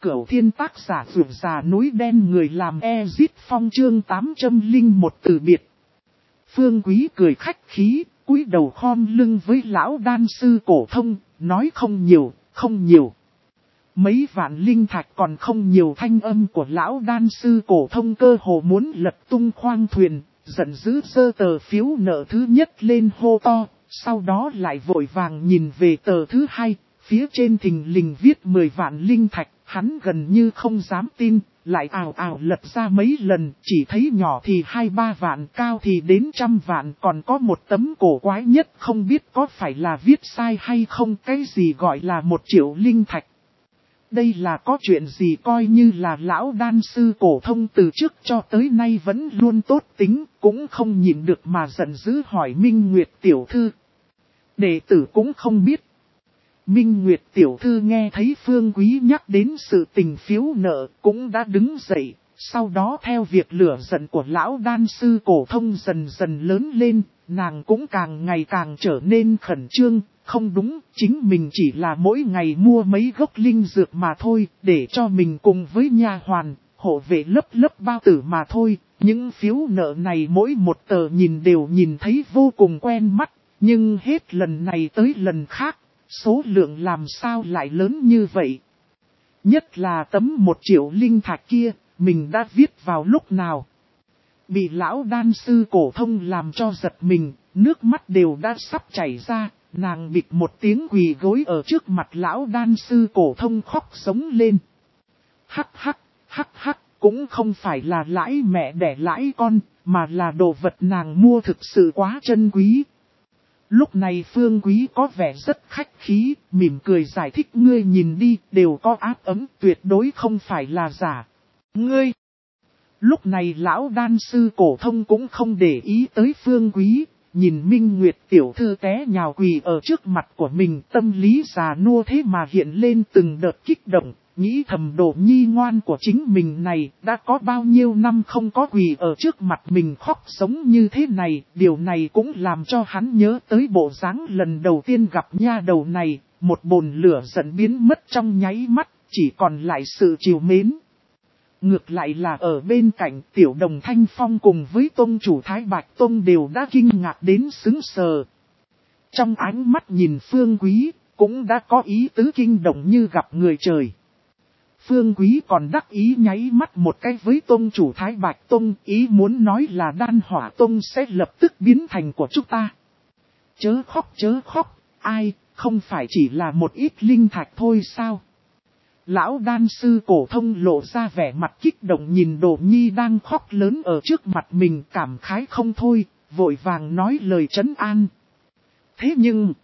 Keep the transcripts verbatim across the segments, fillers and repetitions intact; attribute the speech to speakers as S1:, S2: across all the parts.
S1: Cửu Thiên tác giả vượt già núi đen người làm Ezit Phong chương tám trăm lẻ một từ biệt. Phương Quý cười khách khí, cúi đầu khom lưng với lão đan sư cổ thông, nói không nhiều, không nhiều. Mấy vạn linh thạch còn không nhiều. Thanh âm của lão đan sư cổ thông cơ hồ muốn lật tung khoang thuyền, giận dữ giơ tờ phiếu nợ thứ nhất lên hô to, sau đó lại vội vàng nhìn về tờ thứ hai, phía trên thình lình viết mười vạn linh thạch, hắn gần như không dám tin, lại ào ào lật ra mấy lần, chỉ thấy nhỏ thì hai ba vạn, cao thì đến trăm vạn, còn có một tấm cổ quái nhất không biết có phải là viết sai hay không, cái gì gọi là một triệu linh thạch. Đây là có chuyện gì? Coi như là lão đan sư cổ thông từ trước cho tới nay vẫn luôn tốt tính, cũng không nhịn được mà giận dữ hỏi Minh Nguyệt tiểu thư. Đệ tử cũng không biết. Minh Nguyệt tiểu thư nghe thấy Phương Quý nhắc đến sự tình phiếu nợ, cũng đã đứng dậy, sau đó theo việc lửa giận của lão đan sư cổ thông dần dần lớn lên, nàng cũng càng ngày càng trở nên khẩn trương. Không đúng, chính mình chỉ là mỗi ngày mua mấy gốc linh dược mà thôi, để cho mình cùng với nha hoàn, hộ vệ lớp lớp bao tử mà thôi. Những phiếu nợ này mỗi một tờ nhìn đều nhìn thấy vô cùng quen mắt, nhưng hết lần này tới lần khác, số lượng làm sao lại lớn như vậy. Nhất là tấm một triệu linh thạch kia, mình đã viết vào lúc nào. Bị lão đan sư cổ thông làm cho giật mình, nước mắt đều đã sắp chảy ra. Nàng bịch một tiếng quỳ gối ở trước mặt lão đan sư cổ thông khóc sống lên. Hắc hắc, hắc hắc, cũng không phải là lãi mẹ đẻ lãi con, mà là đồ vật nàng mua thực sự quá trân quý. Lúc này Phương Quý có vẻ rất khách khí, mỉm cười giải thích, ngươi nhìn đi, đều có áp ấm, tuyệt đối không phải là giả. Ngươi! Lúc này lão đan sư cổ thông cũng không để ý tới Phương Quý. Nhìn Minh Nguyệt tiểu thư té nhào quỳ ở trước mặt của mình, tâm lý già nua thế mà hiện lên từng đợt kích động, nghĩ thầm đồ nhi ngoan của chính mình này, đã có bao nhiêu năm không có quỳ ở trước mặt mình khóc sống như thế này, điều này cũng làm cho hắn nhớ tới bộ dáng lần đầu tiên gặp nha đầu này, một bồn lửa giận biến mất trong nháy mắt, chỉ còn lại sự trìu mến. Ngược lại là ở bên cạnh Tiểu Đồng Thanh Phong cùng với tông chủ Thái Bạch Tông đều đã kinh ngạc đến sững sờ. Trong ánh mắt nhìn Phương Quý, cũng đã có ý tứ kinh động như gặp người trời. Phương Quý còn đắc ý nháy mắt một cái với tông chủ Thái Bạch Tông, ý muốn nói là Đan Hỏa Tông sẽ lập tức biến thành của chúng ta. Chớ khóc chớ khóc, ai, không phải chỉ là một ít linh thạch thôi sao? Lão đan sư cổ thông lộ ra vẻ mặt kích động nhìn Đồ Nhi đang khóc lớn ở trước mặt mình, cảm khái không thôi, vội vàng nói lời trấn an. Thế nhưng,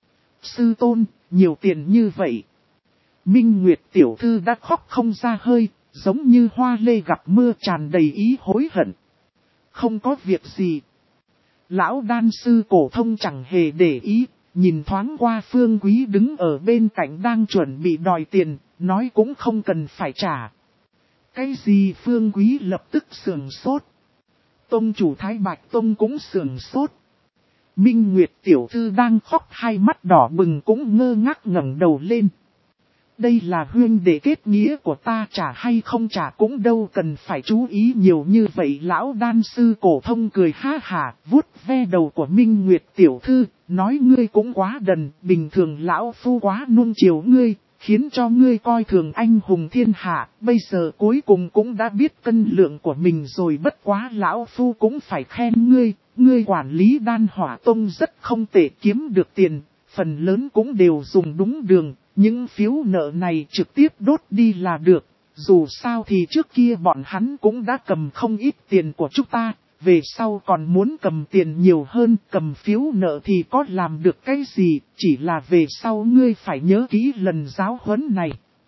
S1: sư tôn, nhiều tiền như vậy. Minh Nguyệt tiểu thư đã khóc không ra hơi, giống như hoa lê gặp mưa, tràn đầy ý hối hận. Không có việc gì. Lão đan sư cổ thông chẳng hề để ý, nhìn thoáng qua Phương Quý đứng ở bên cạnh đang chuẩn bị đòi tiền. Nói cũng không cần phải trả. Cái gì? Phương Quý lập tức sườn sốt. Tông chủ Thái Bạch Tông cũng sườn sốt. Minh Nguyệt tiểu thư đang khóc hai mắt đỏ bừng cũng ngơ ngác ngẩng đầu lên. Đây là huynh đệ kết nghĩa của ta, trả hay không trả cũng đâu cần phải chú ý nhiều như vậy. Lão đan sư cổ thông cười ha hả, vuốt ve đầu của Minh Nguyệt tiểu thư, nói ngươi cũng quá đần, bình thường lão phu quá nuông chiều ngươi. Khiến cho ngươi coi thường anh hùng thiên hạ, bây giờ cuối cùng cũng đã biết cân lượng của mình rồi, bất quá lão phu cũng phải khen ngươi, ngươi quản lý Đan Hỏa Tông rất không tệ, kiếm được tiền, phần lớn cũng đều dùng đúng đường, những phiếu nợ này trực tiếp đốt đi là được, dù sao thì trước kia bọn hắn cũng đã cầm không ít tiền của chúng ta. Về sau còn muốn cầm tiền nhiều hơn, cầm phiếu nợ thì có làm được cái gì, chỉ là về sau ngươi phải nhớ kỹ lần giáo huấn này.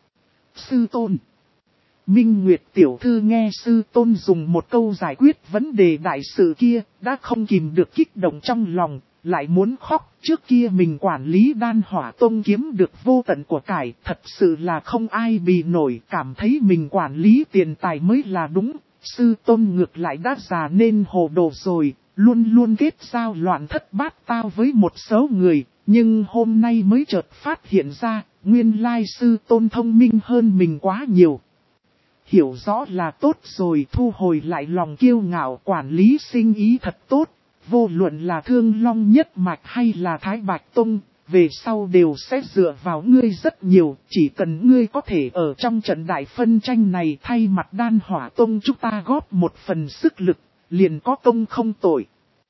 S1: Sư tôn. Minh Nguyệt tiểu thư nghe sư tôn dùng một câu giải quyết vấn đề đại sự kia, đã không kìm được kích động trong lòng, lại muốn khóc. Trước kia mình quản lý Đan Hỏa Tông kiếm được vô tận của cải, thật sự là không ai bì nổi, cảm thấy mình quản lý tiền tài mới là đúng. Sư tôn ngược lại đã già nên hồ đồ rồi, luôn luôn kết giao loạn thất bát tao với một số người, nhưng hôm nay mới chợt phát hiện ra, nguyên lai sư tôn thông minh hơn mình quá nhiều. Hiểu rõ là tốt rồi, thu hồi lại lòng kiêu ngạo, quản lý sinh ý thật tốt. Vô luận là Thương Long nhất mạch hay là Thái Bạch Tông, về sau đều sẽ dựa vào ngươi rất nhiều. Chỉ cần ngươi có thể ở trong trận đại phân tranh này thay mặt Đan Hỏa Tông chúng ta góp một phần sức lực, liền có công không tội.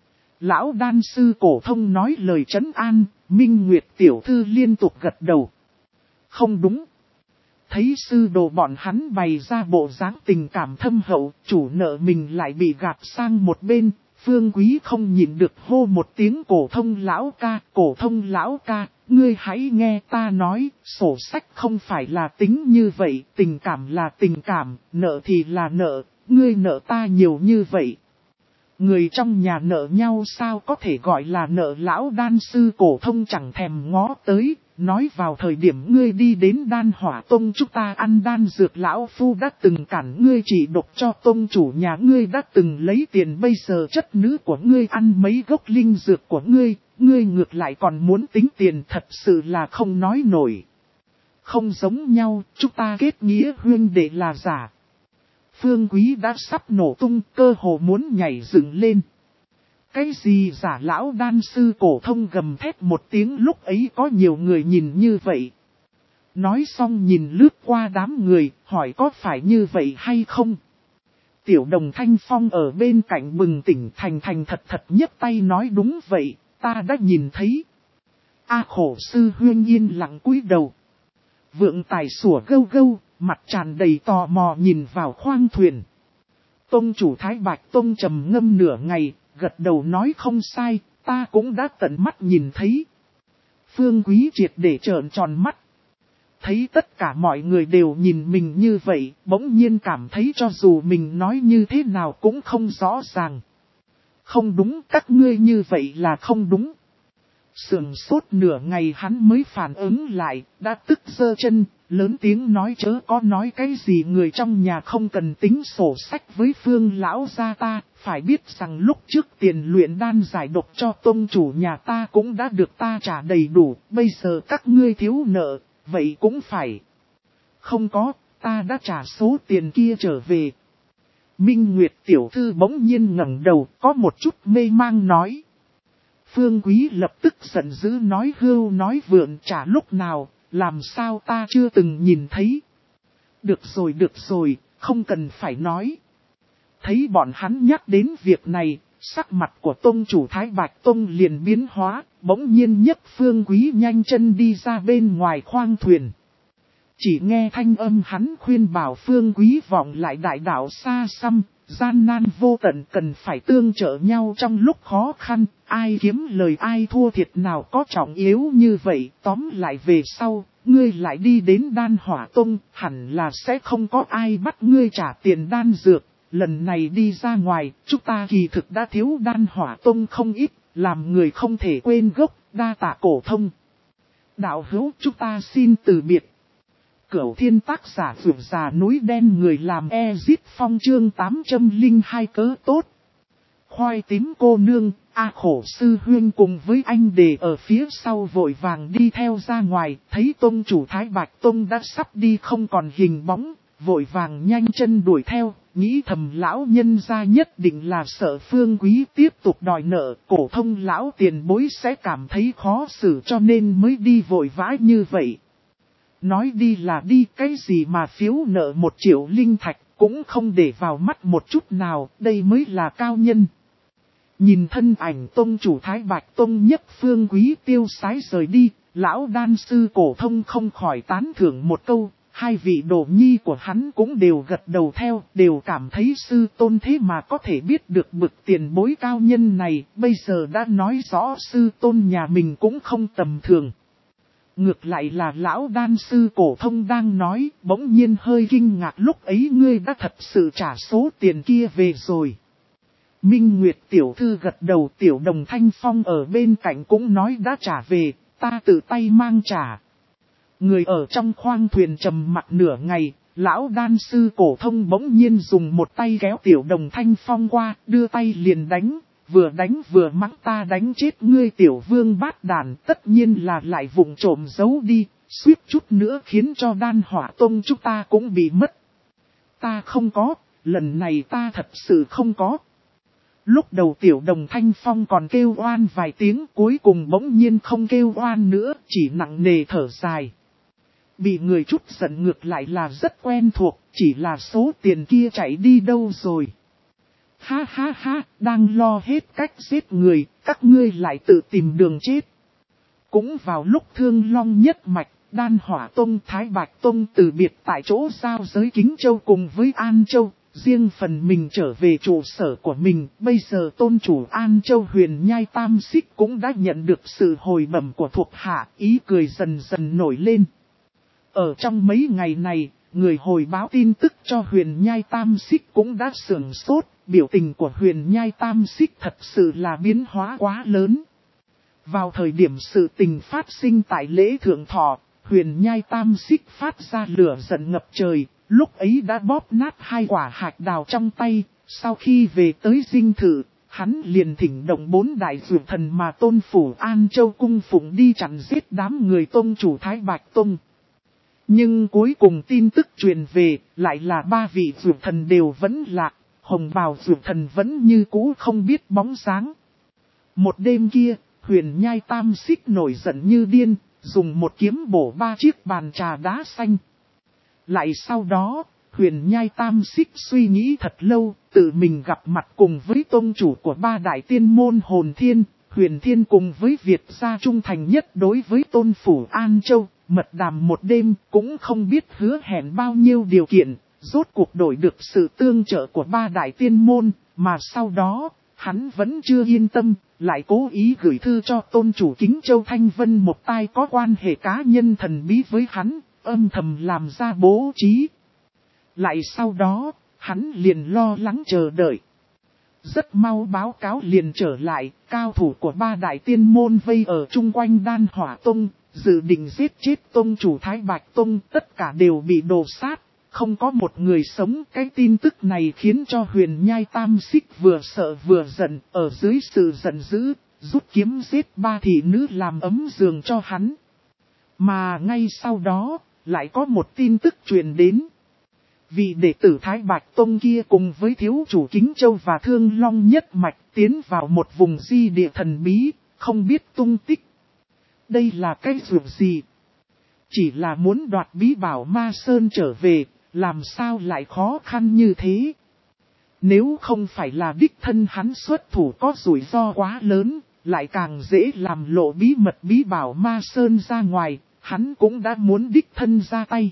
S1: Lão đan sư Cổ Thông nói lời trấn an, Minh Nguyệt tiểu thư liên tục gật đầu. Không đúng. Thấy sư đồ bọn hắn bày ra bộ dáng tình cảm thâm hậu, chủ nợ mình lại bị gạt sang một bên, Phương Quý không nhịn được hô một tiếng Cổ Thông lão ca, Cổ Thông lão ca, ngươi hãy nghe ta nói, sổ sách không phải là tính như vậy, tình cảm là tình cảm, nợ thì là nợ, ngươi nợ ta nhiều như vậy. Người trong nhà nợ nhau sao có thể gọi là nợ, lão đan sư Cổ Thông chẳng thèm ngó tới, nói vào thời điểm ngươi đi đến Đan Hỏa Tông chúng ta ăn đan dược, lão phu đã từng cản ngươi chỉ độc cho tông chủ nhà ngươi, đã từng lấy tiền, bây giờ chất nữ của ngươi ăn mấy gốc linh dược của ngươi, ngươi ngược lại còn muốn tính tiền, thật sự là không nói nổi. Không giống nhau, chúng ta kết nghĩa huynh đệ là giả. Phương Quý đã sắp nổ tung, cơ hồ muốn nhảy dựng lên. Cái gì giả? Lão đan sư Cổ Thông gầm thét một tiếng, lúc ấy có nhiều người nhìn như vậy. Nói xong nhìn lướt qua đám người, hỏi có phải như vậy hay không? Tiểu Đồng Thanh Phong ở bên cạnh bừng tỉnh, thành thành thật thật nhấc tay nói đúng vậy, ta đã nhìn thấy. A Khổ sư huyên yên lặng cúi đầu. Vượng Tài sủa gâu gâu, mặt tràn đầy tò mò nhìn vào khoang thuyền. Tông chủ Thái Bạch Tông trầm ngâm nửa ngày, gật đầu nói không sai, ta cũng đã tận mắt nhìn thấy. Phương Quý triệt để trợn tròn mắt. Thấy tất cả mọi người đều nhìn mình như vậy, bỗng nhiên cảm thấy cho dù mình nói như thế nào cũng không rõ ràng. Không đúng, các ngươi như vậy là không đúng. Sườn sốt nửa ngày hắn mới phản ứng lại, đã tức giơ chân, lớn tiếng nói chớ có nói cái gì người trong nhà không cần tính sổ sách với Phương lão gia ta, phải biết rằng lúc trước tiền luyện đan giải độc cho tông chủ nhà ta cũng đã được ta trả đầy đủ, bây giờ các ngươi thiếu nợ, vậy cũng phải. Không có, ta đã trả số tiền kia trở về. Minh Nguyệt tiểu thư bỗng nhiên ngẩng đầu, có một chút mê mang nói. Phương Quý lập tức giận dữ nói hưu nói vượn, trả lúc nào, làm sao ta chưa từng nhìn thấy. Được rồi được rồi, không cần phải nói. Thấy bọn hắn nhắc đến việc này, sắc mặt của tông chủ Thái Bạch Tông liền biến hóa, bỗng nhiên nhấc Phương Quý nhanh chân đi ra bên ngoài khoang thuyền. Chỉ nghe thanh âm hắn khuyên bảo Phương Quý vọng lại đại đạo xa xăm, gian nan vô tận cần phải tương trợ nhau trong lúc khó khăn, ai kiếm lời ai thua thiệt nào có trọng yếu như vậy, tóm lại về sau, ngươi lại đi đến Đan Hỏa Tông, hẳn là sẽ không có ai bắt ngươi trả tiền đan dược, lần này đi ra ngoài, chúng ta kỳ thực đã thiếu Đan Hỏa Tông không ít, làm người không thể quên gốc, đa tạ Cổ Thông. Đạo hữu chúng ta xin từ biệt. Cửu Thiên tác giả vượt già núi đen người làm Ezit Phong chương tám trăm lẻ hai cớ tốt. Khoai tím cô nương, A Khổ sư huyên cùng với anh đề ở phía sau vội vàng đi theo ra ngoài, thấy tông chủ Thái Bạch Tông đã sắp đi không còn hình bóng, vội vàng nhanh chân đuổi theo, nghĩ thầm lão nhân gia nhất định là sợ Phương Quý tiếp tục đòi nợ, Cổ Thông lão tiền bối sẽ cảm thấy khó xử cho nên mới đi vội vã như vậy. Nói đi là đi, cái gì mà phiếu nợ một triệu linh thạch cũng không để vào mắt một chút nào, đây mới là cao nhân. Nhìn thân ảnh tông chủ Thái Bạch Tông nhất Phương Quý tiêu sái rời đi, lão đan sư Cổ Thông không khỏi tán thưởng một câu, hai vị đồ nhi của hắn cũng đều gật đầu theo, đều cảm thấy sư tôn thế mà có thể biết được bực tiền bối cao nhân này, bây giờ đã nói rõ sư tôn nhà mình cũng không tầm thường. Ngược lại là lão đan sư Cổ Thông đang nói, bỗng nhiên hơi kinh ngạc lúc ấy ngươi đã thật sự trả số tiền kia về rồi. Minh Nguyệt tiểu thư gật đầu, Tiểu Đồng Thanh Phong ở bên cạnh cũng nói đã trả về, ta tự tay mang trả. Người ở trong khoang thuyền trầm mặc nửa ngày, lão đan sư Cổ Thông bỗng nhiên dùng một tay kéo Tiểu Đồng Thanh Phong qua, đưa tay liền đánh. Vừa đánh vừa mắng ta đánh chết ngươi tiểu vương bát đàn, tất nhiên là lại vụng trộm giấu đi, suýt chút nữa khiến cho Đan Hỏa Tông chúng ta cũng bị mất. Ta không có, lần này ta thật sự không có. Lúc đầu Tiểu Đồng Thanh Phong còn kêu oan vài tiếng, cuối cùng bỗng nhiên không kêu oan nữa, chỉ nặng nề thở dài. Bị người chút giận ngược lại là rất quen thuộc, chỉ là số tiền kia chạy đi đâu rồi. Ha ha ha, đang lo hết cách giết người, các ngươi lại tự tìm đường chết. Cũng vào lúc Thương Long nhất mạch, Đan Hỏa Tông Thái Bạch Tông từ biệt tại chỗ giao giới Kính Châu cùng với An Châu, riêng phần mình trở về trụ sở của mình. Bây giờ tôn chủ An Châu Huyền Nhai Tam Xích cũng đã nhận được sự hồi bẩm của thuộc hạ, ý cười dần dần nổi lên. Ở trong mấy ngày này, người hồi báo tin tức cho Huyền Nhai Tam Xích cũng đã sửng sốt, biểu tình của Huyền Nhai Tam Xích thật sự là biến hóa quá lớn. Vào thời điểm sự tình phát sinh tại lễ thượng thọ, Huyền Nhai Tam Xích phát ra lửa giận ngập trời, lúc ấy đã bóp nát hai quả hạch đào trong tay. Sau khi về tới dinh thự, hắn liền thỉnh động bốn đại dược thần mà tôn phủ An Châu cung phụng đi chặn giết đám người tông chủ Thái Bạch Tông. Nhưng cuối cùng tin tức truyền về, lại là ba vị dược thần đều vẫn lạc, hồng bào dược thần vẫn như cũ không biết bóng dáng. Một đêm kia, Huyền Nhai Tam Xích nổi giận như điên, dùng một kiếm bổ ba chiếc bàn trà đá xanh. Lại sau đó, Huyền Nhai Tam Xích suy nghĩ thật lâu, tự mình gặp mặt cùng với tông chủ của ba đại tiên môn Hồn Thiên, Huyền Thiên cùng với Việt gia trung thành nhất đối với tôn phủ An Châu, mật đàm một đêm cũng không biết hứa hẹn bao nhiêu điều kiện, rốt cuộc đổi được sự tương trợ của ba đại tiên môn, mà sau đó, hắn vẫn chưa yên tâm, lại cố ý gửi thư cho tôn chủ Kính Châu Thanh Vân một tai có quan hệ cá nhân thần bí với hắn, âm thầm làm ra bố trí. Lại sau đó, hắn liền lo lắng chờ đợi. Rất mau báo cáo liền trở lại, cao thủ của ba đại tiên môn vây ở chung quanh Đan Hỏa Tông, dự định giết chết tông chủ Thái Bạch Tông, tất cả đều bị đồ sát, không có một người sống. Cái tin tức này khiến cho Huyền Nhai Tam Xích vừa sợ vừa giận, ở dưới sự giận dữ, rút kiếm giết ba thị nữ làm ấm giường cho hắn. Mà ngay sau đó, lại có một tin tức truyền đến. Vị đệ tử Thái Bạch Tông kia cùng với thiếu chủ Kính Châu và Thương Long nhất mạch tiến vào một vùng di địa thần bí, không biết tung tích. Đây là cái dụng gì? Chỉ là muốn đoạt bí bảo Ma Sơn trở về, làm sao lại khó khăn như thế? Nếu không phải là đích thân hắn xuất thủ có rủi ro quá lớn, lại càng dễ làm lộ bí mật bí bảo Ma Sơn ra ngoài, hắn cũng đã muốn đích thân ra tay.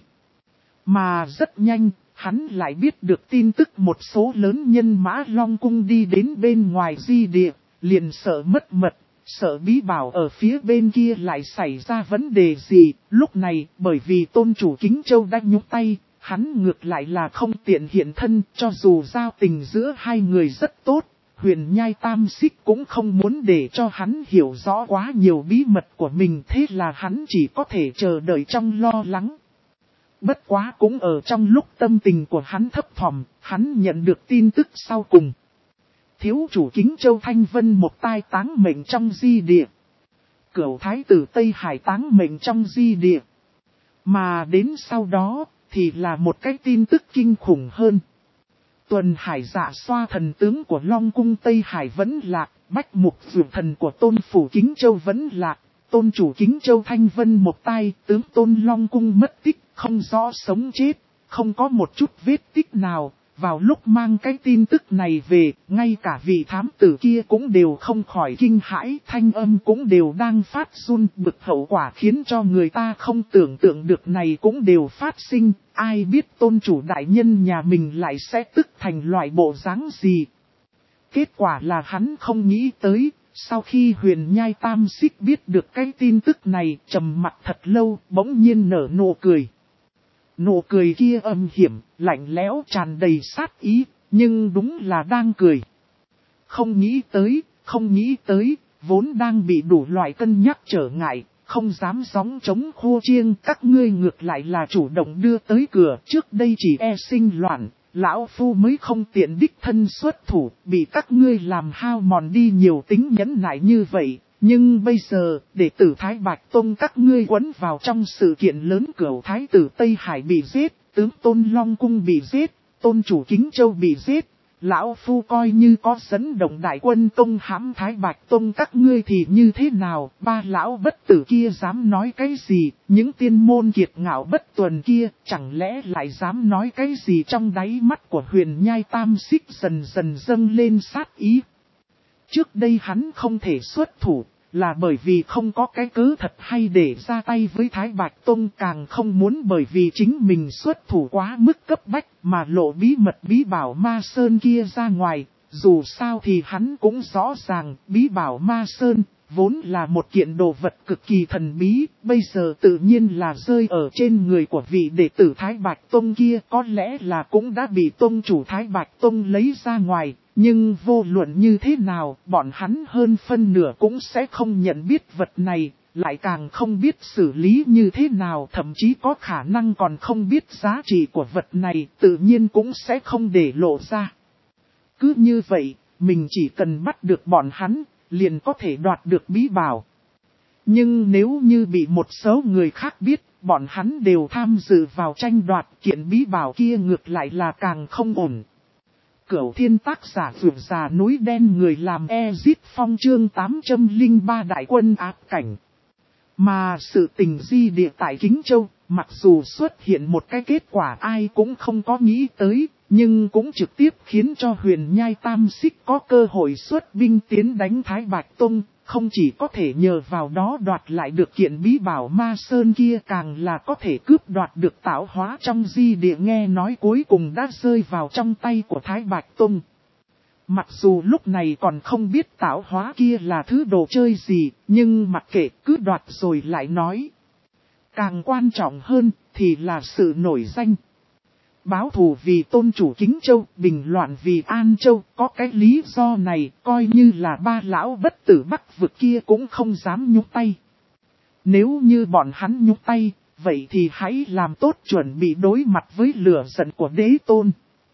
S1: Mà rất nhanh, hắn lại biết được tin tức một số lớn nhân mã Long Cung đi đến bên ngoài di địa, liền sợ mất mật, sợ bí bảo ở phía bên kia lại xảy ra vấn đề gì. Lúc này, bởi vì tôn chủ Kính Châu đã nhúc tay, hắn ngược lại là không tiện hiện thân, cho dù giao tình giữa hai người rất tốt. Huyền Nhai Tam Xích cũng không muốn để cho hắn hiểu rõ quá nhiều bí mật của mình, thế là hắn chỉ có thể chờ đợi trong lo lắng. Bất quá cũng ở trong lúc tâm tình của hắn thấp thỏm, hắn nhận được tin tức sau cùng. Thiếu chủ Kính Châu Thanh Vân một tai táng mệnh trong di địa. Cửu thái tử Tây Hải táng mệnh trong di địa. Mà đến sau đó, thì là một cái tin tức kinh khủng hơn. Tuần Hải Dạ Xoa thần tướng của Long Cung Tây Hải vẫn lạc, Bách Mục Dược thần của tôn phủ Kính Châu vẫn lạc, tôn chủ Kính Châu Thanh Vân một tai, tướng tôn Long Cung mất tích, không rõ sống chết, không có một chút vết tích nào. Vào lúc mang cái tin tức này về, ngay cả vị thám tử kia cũng đều không khỏi kinh hãi, thanh âm cũng đều đang phát run, bực hậu quả khiến cho người ta không tưởng tượng được này cũng đều phát sinh, ai biết tôn chủ đại nhân nhà mình lại sẽ tức thành loại bộ dáng gì. Kết quả là hắn không nghĩ tới, sau khi Huyền Nhai Tam Xích biết được cái tin tức này, trầm mặt thật lâu, bỗng nhiên nở nụ cười. Nụ cười kia âm hiểm, lạnh lẽo tràn đầy sát ý, nhưng đúng là đang cười. Không nghĩ tới, không nghĩ tới, vốn đang bị đủ loại cân nhắc trở ngại, không dám gióng chống khô chiêng, các ngươi ngược lại là chủ động đưa tới cửa, trước đây chỉ e sinh loạn, lão phu mới không tiện đích thân xuất thủ, bị các ngươi làm hao mòn đi nhiều tính nhẫn nại như vậy, Nhưng bây giờ, đệ tử Thái Bạch Tông các ngươi quấn vào trong sự kiện lớn cửu Thái tử Tây Hải bị giết, tướng Tôn Long Cung bị giết, Tôn chủ Kính Châu bị giết. Lão Phu coi như có dẫn động đại quân công hãm Thái Bạch Tông các ngươi thì như thế nào, ba lão bất tử kia dám nói cái gì, những tiên môn kiệt ngạo bất tuần kia, chẳng lẽ lại dám nói cái gì trong đáy mắt của Huyền Nhai Tam Xích dần dần dâng lên sát ý. Trước đây hắn không thể xuất thủ, là bởi vì không có cái cớ thật hay để ra tay với Thái Bạch Tông, càng không muốn bởi vì chính mình xuất thủ quá mức cấp bách mà lộ bí mật bí bảo Ma Sơn kia ra ngoài. Dù sao thì hắn cũng rõ ràng bí bảo Ma Sơn vốn là một kiện đồ vật cực kỳ thần bí, bây giờ tự nhiên là rơi ở trên người của vị đệ tử Thái Bạch Tông kia, có lẽ là cũng đã bị tông chủ Thái Bạch Tông lấy ra ngoài. Nhưng vô luận như thế nào, bọn hắn hơn phân nửa cũng sẽ không nhận biết vật này, lại càng không biết xử lý như thế nào, thậm chí có khả năng còn không biết giá trị của vật này, tự nhiên cũng sẽ không để lộ ra. Cứ như vậy, mình chỉ cần bắt được bọn hắn, liền có thể đoạt được bí bảo. Nhưng nếu như bị một số người khác biết, bọn hắn đều tham dự vào tranh đoạt kiện bí bảo kia, ngược lại là càng không ổn. Cửu Thiên tác giả vượt già núi đen người làm Ezit Phong chương tám trăm lẻ ba đại quân áp cảnh. Mà sự tình di địa tại Kính Châu, mặc dù xuất hiện một cái kết quả ai cũng không có nghĩ tới, nhưng cũng trực tiếp khiến cho Huyền Nhai Tam Xích có cơ hội xuất binh tiến đánh Thái Bạch Tông. Không chỉ có thể nhờ vào đó đoạt lại được kiện bí bảo Ma Sơn kia, càng là có thể cướp đoạt được tạo hóa trong di địa, nghe nói cuối cùng đã rơi vào trong tay của Thái Bạch Tông. Mặc dù lúc này còn không biết tạo hóa kia là thứ đồ chơi gì, nhưng mặc kệ cứ đoạt rồi lại nói. Càng quan trọng hơn thì là sự nổi danh. Báo thù vì tôn chủ Kính Châu, bình loạn vì An Châu, có cái lý do này, coi như là ba lão bất tử Bắc vực kia cũng không dám nhúc tay. Nếu như bọn hắn nhúc tay, vậy thì hãy làm tốt chuẩn bị đối mặt với lửa giận của đế tôn.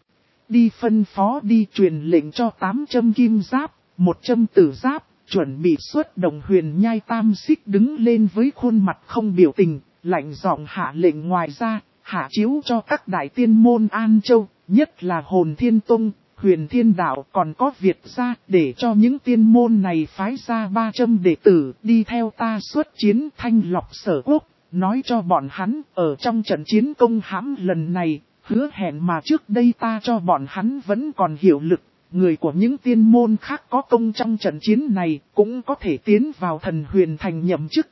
S1: Đi phân phó đi truyền lệnh cho tám trăm kim giáp, một trăm tử giáp, chuẩn bị xuất động. Huyền Nhai Tam Xích đứng lên với khuôn mặt không biểu tình, lạnh giọng hạ lệnh. Ngoài ra, hạ chiếu cho các đại tiên môn An Châu, nhất là Hồn Thiên Tông, Huyền Thiên Đạo còn có Việt gia, để cho những tiên môn này phái ra ba trăm đệ tử đi theo ta xuất chiến thanh lọc Sở Quốc, nói cho bọn hắn ở trong trận chiến công hãm lần này, hứa hẹn mà trước đây ta cho bọn hắn vẫn còn hiệu lực, người của những tiên môn khác có công trong trận chiến này cũng có thể tiến vào Thần Huyền Thành nhậm chức.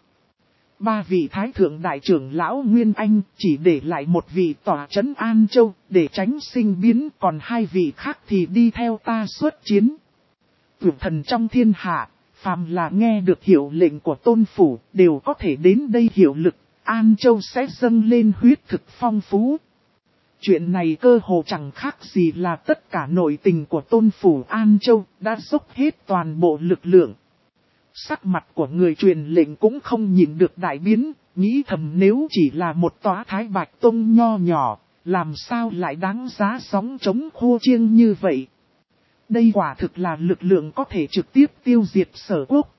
S1: Ba vị thái thượng đại trưởng lão Nguyên Anh chỉ để lại một vị tỏa trấn An Châu để tránh sinh biến, còn hai vị khác thì đi theo ta xuất chiến. Tuyệt thần trong thiên hạ, phàm là nghe được hiệu lệnh của tôn phủ đều có thể đến đây hiệu lực, An Châu sẽ dâng lên huyết thực phong phú. Chuyện này cơ hồ chẳng khác gì là tất cả nội tình của tôn phủ An Châu đã dốc hết toàn bộ lực lượng. Sắc mặt của người truyền lệnh cũng không nhìn được đại biến, nghĩ thầm nếu chỉ là một tòa Thái Bạch Tông nho nhỏ, làm sao lại đáng giá sóng chống khua chiêng như vậy. Đây quả thực là lực lượng có thể trực tiếp tiêu diệt Sở Quốc.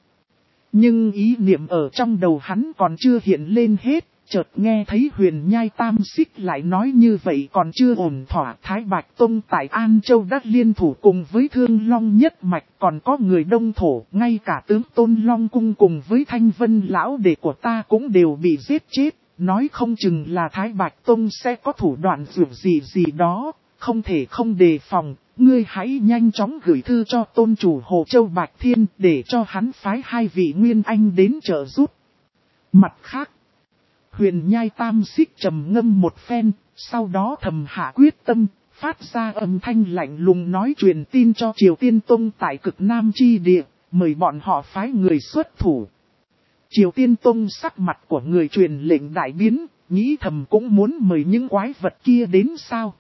S1: Nhưng ý niệm ở trong đầu hắn còn chưa hiện lên hết, chợt nghe thấy Huyền Nhai Tam Xích lại nói như vậy còn chưa ổn thỏa. Thái Bạch Tông tại An Châu đã liên thủ cùng với Thương Long nhất mạch, còn có người Đông Thổ, ngay cả tướng Tôn Long Cung cùng với Thanh Vân lão đệ của ta cũng đều bị giết chết. Nói không chừng là Thái Bạch Tông sẽ có thủ đoạn dù gì gì đó, không thể không đề phòng. Ngươi hãy nhanh chóng gửi thư cho tôn chủ Hồ Châu Bạch Thiên để cho hắn phái hai vị Nguyên Anh đến trợ giúp. Mặt khác, Huyền Nhai Tam Xích trầm ngâm một phen, sau đó thầm hạ quyết tâm, phát ra âm thanh lạnh lùng nói truyền tin cho Triều Tiên Tông tại cực Nam chi địa, mời bọn họ phái người xuất thủ. Triều Tiên Tông sắc mặt của người truyền lệnh đại biến, nghĩ thầm cũng muốn mời những quái vật kia đến sao.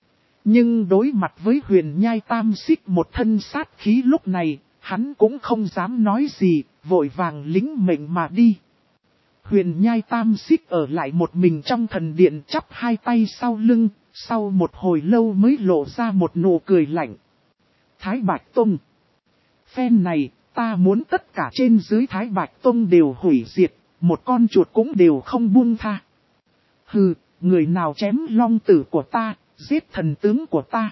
S1: Nhưng đối mặt với Huyền Nhai Tam Xích một thân sát khí lúc này, hắn cũng không dám nói gì, vội vàng lính mệnh mà đi. Huyền Nhai Tam Xích ở lại một mình trong thần điện chắp hai tay sau lưng, sau một hồi lâu mới lộ ra một nụ cười lạnh. Thái Bạch Tông. Phen này, ta muốn tất cả trên dưới Thái Bạch Tông đều hủy diệt, một con chuột cũng đều không buông tha. Hừ, người nào chém long tử của ta, giết thần tướng của ta.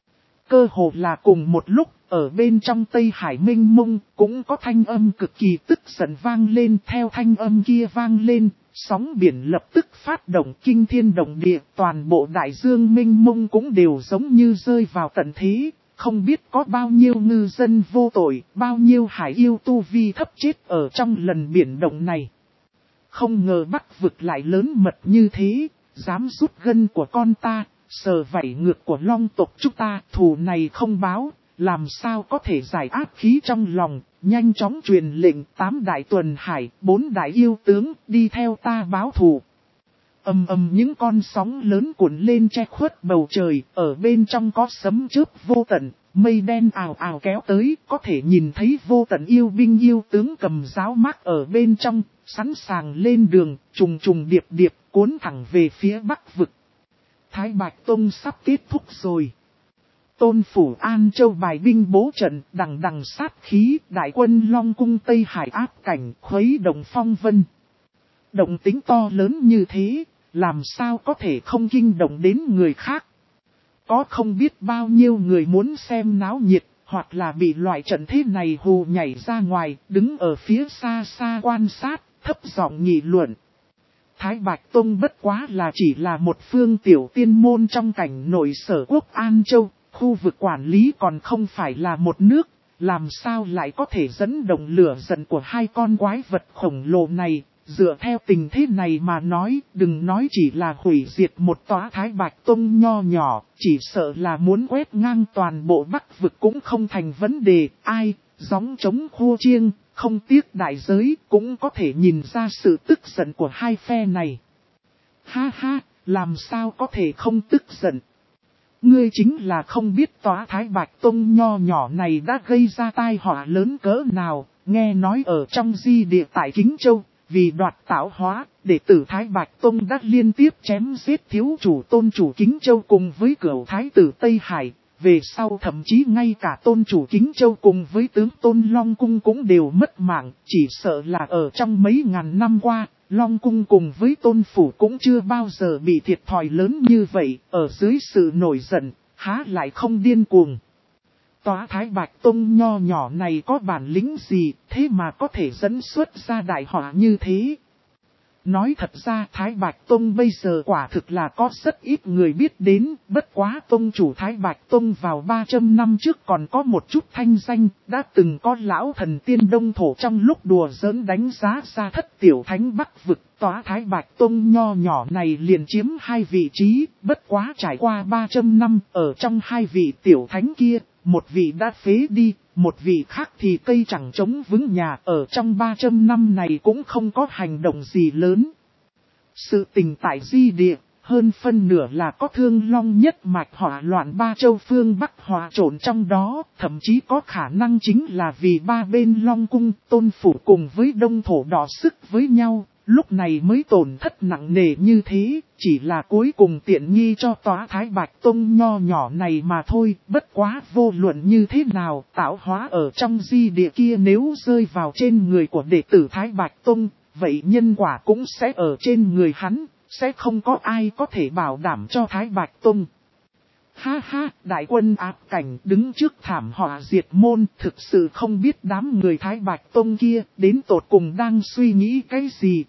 S1: Cơ hồ là cùng một lúc, ở bên trong Tây Hải mênh mông, cũng có thanh âm cực kỳ tức giận vang lên. Theo thanh âm kia vang lên, sóng biển lập tức phát động kinh thiên động địa. Toàn bộ đại dương mênh mông cũng đều giống như rơi vào tận thế. Không biết có bao nhiêu ngư dân vô tội, bao nhiêu hải yêu tu vi thấp chết ở trong lần biển động này. Không ngờ Bắc vực lại lớn mật như thế, dám rút gân của con ta, sờ vảy ngược của long tộc chúng ta. Thù này không báo, làm sao có thể giải áp khí trong lòng, nhanh chóng truyền lệnh tám đại tuần hải, bốn đại yêu tướng, đi theo ta báo thù. Ầm ầm những con sóng lớn cuộn lên che khuất bầu trời, ở bên trong có sấm chớp vô tận, mây đen ào ào kéo tới, có thể nhìn thấy vô tận yêu binh yêu tướng cầm giáo mác ở bên trong, sẵn sàng lên đường, trùng trùng điệp điệp, cuốn thẳng về phía Bắc vực. Thái Bạch Tông sắp kết thúc rồi. Tôn phủ An Châu bài binh bố trận, đằng đằng sát khí, đại quân Long cung Tây Hải áp cảnh, khuấy động phong vân. Động tính to lớn như thế, làm sao có thể không kinh động đến người khác. Có không biết bao nhiêu người muốn xem náo nhiệt, hoặc là bị loại trận thế này hù nhảy ra ngoài, đứng ở phía xa xa quan sát, thấp giọng nghị luận. Thái Bạch Tông bất quá là chỉ là một phương tiểu tiên môn trong cảnh nội sở quốc An Châu, khu vực quản lý còn không phải là một nước, làm sao lại có thể dẫn động lửa giận của hai con quái vật khổng lồ này. Dựa theo tình thế này mà nói, đừng nói chỉ là hủy diệt một tòa Thái Bạch Tông nho nhỏ, chỉ sợ là muốn quét ngang toàn bộ Bắc vực cũng không thành vấn đề. Ai, gióng trống khua chiêng, không tiếc đại giới, cũng có thể nhìn ra sự tức giận của hai phe này. Ha ha, làm sao có thể không tức giận? Ngươi chính là không biết tòa Thái Bạch Tông nho nhỏ này đã gây ra tai họa lớn cỡ nào, nghe nói ở trong di địa tại Kính Châu. Vì đoạt tạo hóa, đệ tử Thái Bạch Tông đã liên tiếp chém giết thiếu chủ tôn chủ Kính Châu cùng với cửu thái tử Tây Hải. Về sau thậm chí ngay cả tôn chủ Kính Châu cùng với tướng tôn Long Cung cũng đều mất mạng. Chỉ sợ là ở trong mấy ngàn năm qua, Long Cung cùng với tôn phủ cũng chưa bao giờ bị thiệt thòi lớn như vậy. Ở dưới sự nổi giận, há lại không điên cuồng. Tòa Thái Bạch Tông nho nhỏ này có bản lĩnh gì, thế mà có thể dẫn xuất ra đại họa như thế. Nói thật ra Thái Bạch Tông bây giờ quả thực là có rất ít người biết đến, bất quá tông chủ Thái Bạch Tông vào ba trăm năm trước còn có một chút thanh danh, đã từng có lão thần tiên Đông Thổ trong lúc đùa giỡn đánh giá ra thất tiểu thánh Bắc vực. Tòa Thái Bạch Tông nho nhỏ này liền chiếm hai vị trí, bất quá trải qua ba trăm năm, ở trong hai vị tiểu thánh kia, một vị đã phế đi, một vị khác thì cây chẳng chống vững nhà, ở trong ba trăm năm này cũng không có hành động gì lớn. Sự tình tại di địa, hơn phân nửa là có thương long nhất mạch hỏa loạn ba châu phương Bắc hòa trộn trong đó, thậm chí có khả năng chính là vì ba bên Long Cung, tôn phủ cùng với Đông Thổ đỏ sức với nhau. Lúc này mới tổn thất nặng nề như thế, chỉ là cuối cùng tiện nghi cho tòa Thái Bạch Tông nho nhỏ này mà thôi. Bất quá vô luận như thế nào, tạo hóa ở trong di địa kia nếu rơi vào trên người của đệ tử Thái Bạch Tông, vậy nhân quả cũng sẽ ở trên người hắn, sẽ không có ai có thể bảo đảm cho Thái Bạch Tông. Ha ha, đại quân áp cảnh đứng trước thảm họa diệt môn, thực sự không biết đám người Thái Bạch Tông kia đến tột cùng đang suy nghĩ cái gì.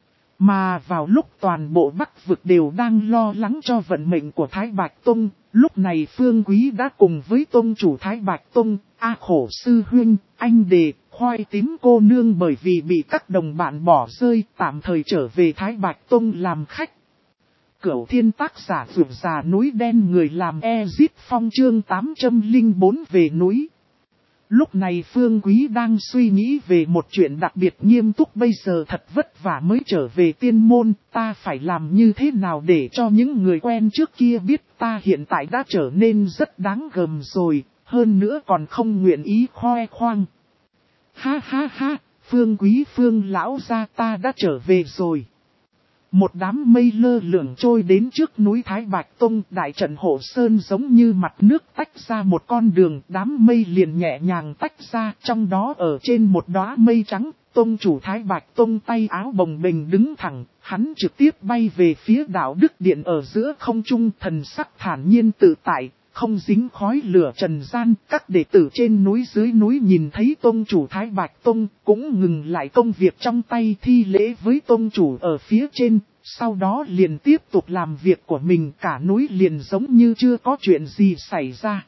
S1: Mà vào lúc toàn bộ Bắc vực đều đang lo lắng cho vận mệnh của Thái Bạch Tông, lúc này Phương Quý đã cùng với Tông chủ Thái Bạch Tông, A Khổ Sư Huynh, Anh Đề, Khoai Tím cô nương bởi vì bị các đồng bạn bỏ rơi tạm thời trở về Thái Bạch Tông làm khách. Cửu Thiên tác giả vượt già núi đen người làm Ezit Phong chương tám trăm lẻ bốn về núi. Lúc này Phương Quý đang suy nghĩ về một chuyện đặc biệt nghiêm túc, bây giờ thật vất vả mới trở về tiên môn, ta phải làm như thế nào để cho những người quen trước kia biết ta hiện tại đã trở nên rất đáng gờm rồi, hơn nữa còn không nguyện ý khoe khoang. Ha ha ha, Phương Quý Phương lão gia ta đã trở về rồi. Một đám mây lơ lửng trôi đến trước núi Thái Bạch Tông, đại trận hộ sơn giống như mặt nước tách ra một con đường, đám mây liền nhẹ nhàng tách ra, trong đó ở trên một đóa mây trắng, Tông chủ Thái Bạch Tông tay áo bồng bềnh đứng thẳng, hắn trực tiếp bay về phía đạo Đức Điện ở giữa không trung, thần sắc thản nhiên tự tại, không dính khói lửa trần gian. Các đệ tử trên núi dưới núi nhìn thấy Tông chủ Thái Bạch Tông cũng ngừng lại công việc trong tay, thi lễ với Tông chủ ở phía trên, sau đó liền tiếp tục làm việc của mình, cả núi liền giống như chưa có chuyện gì xảy ra.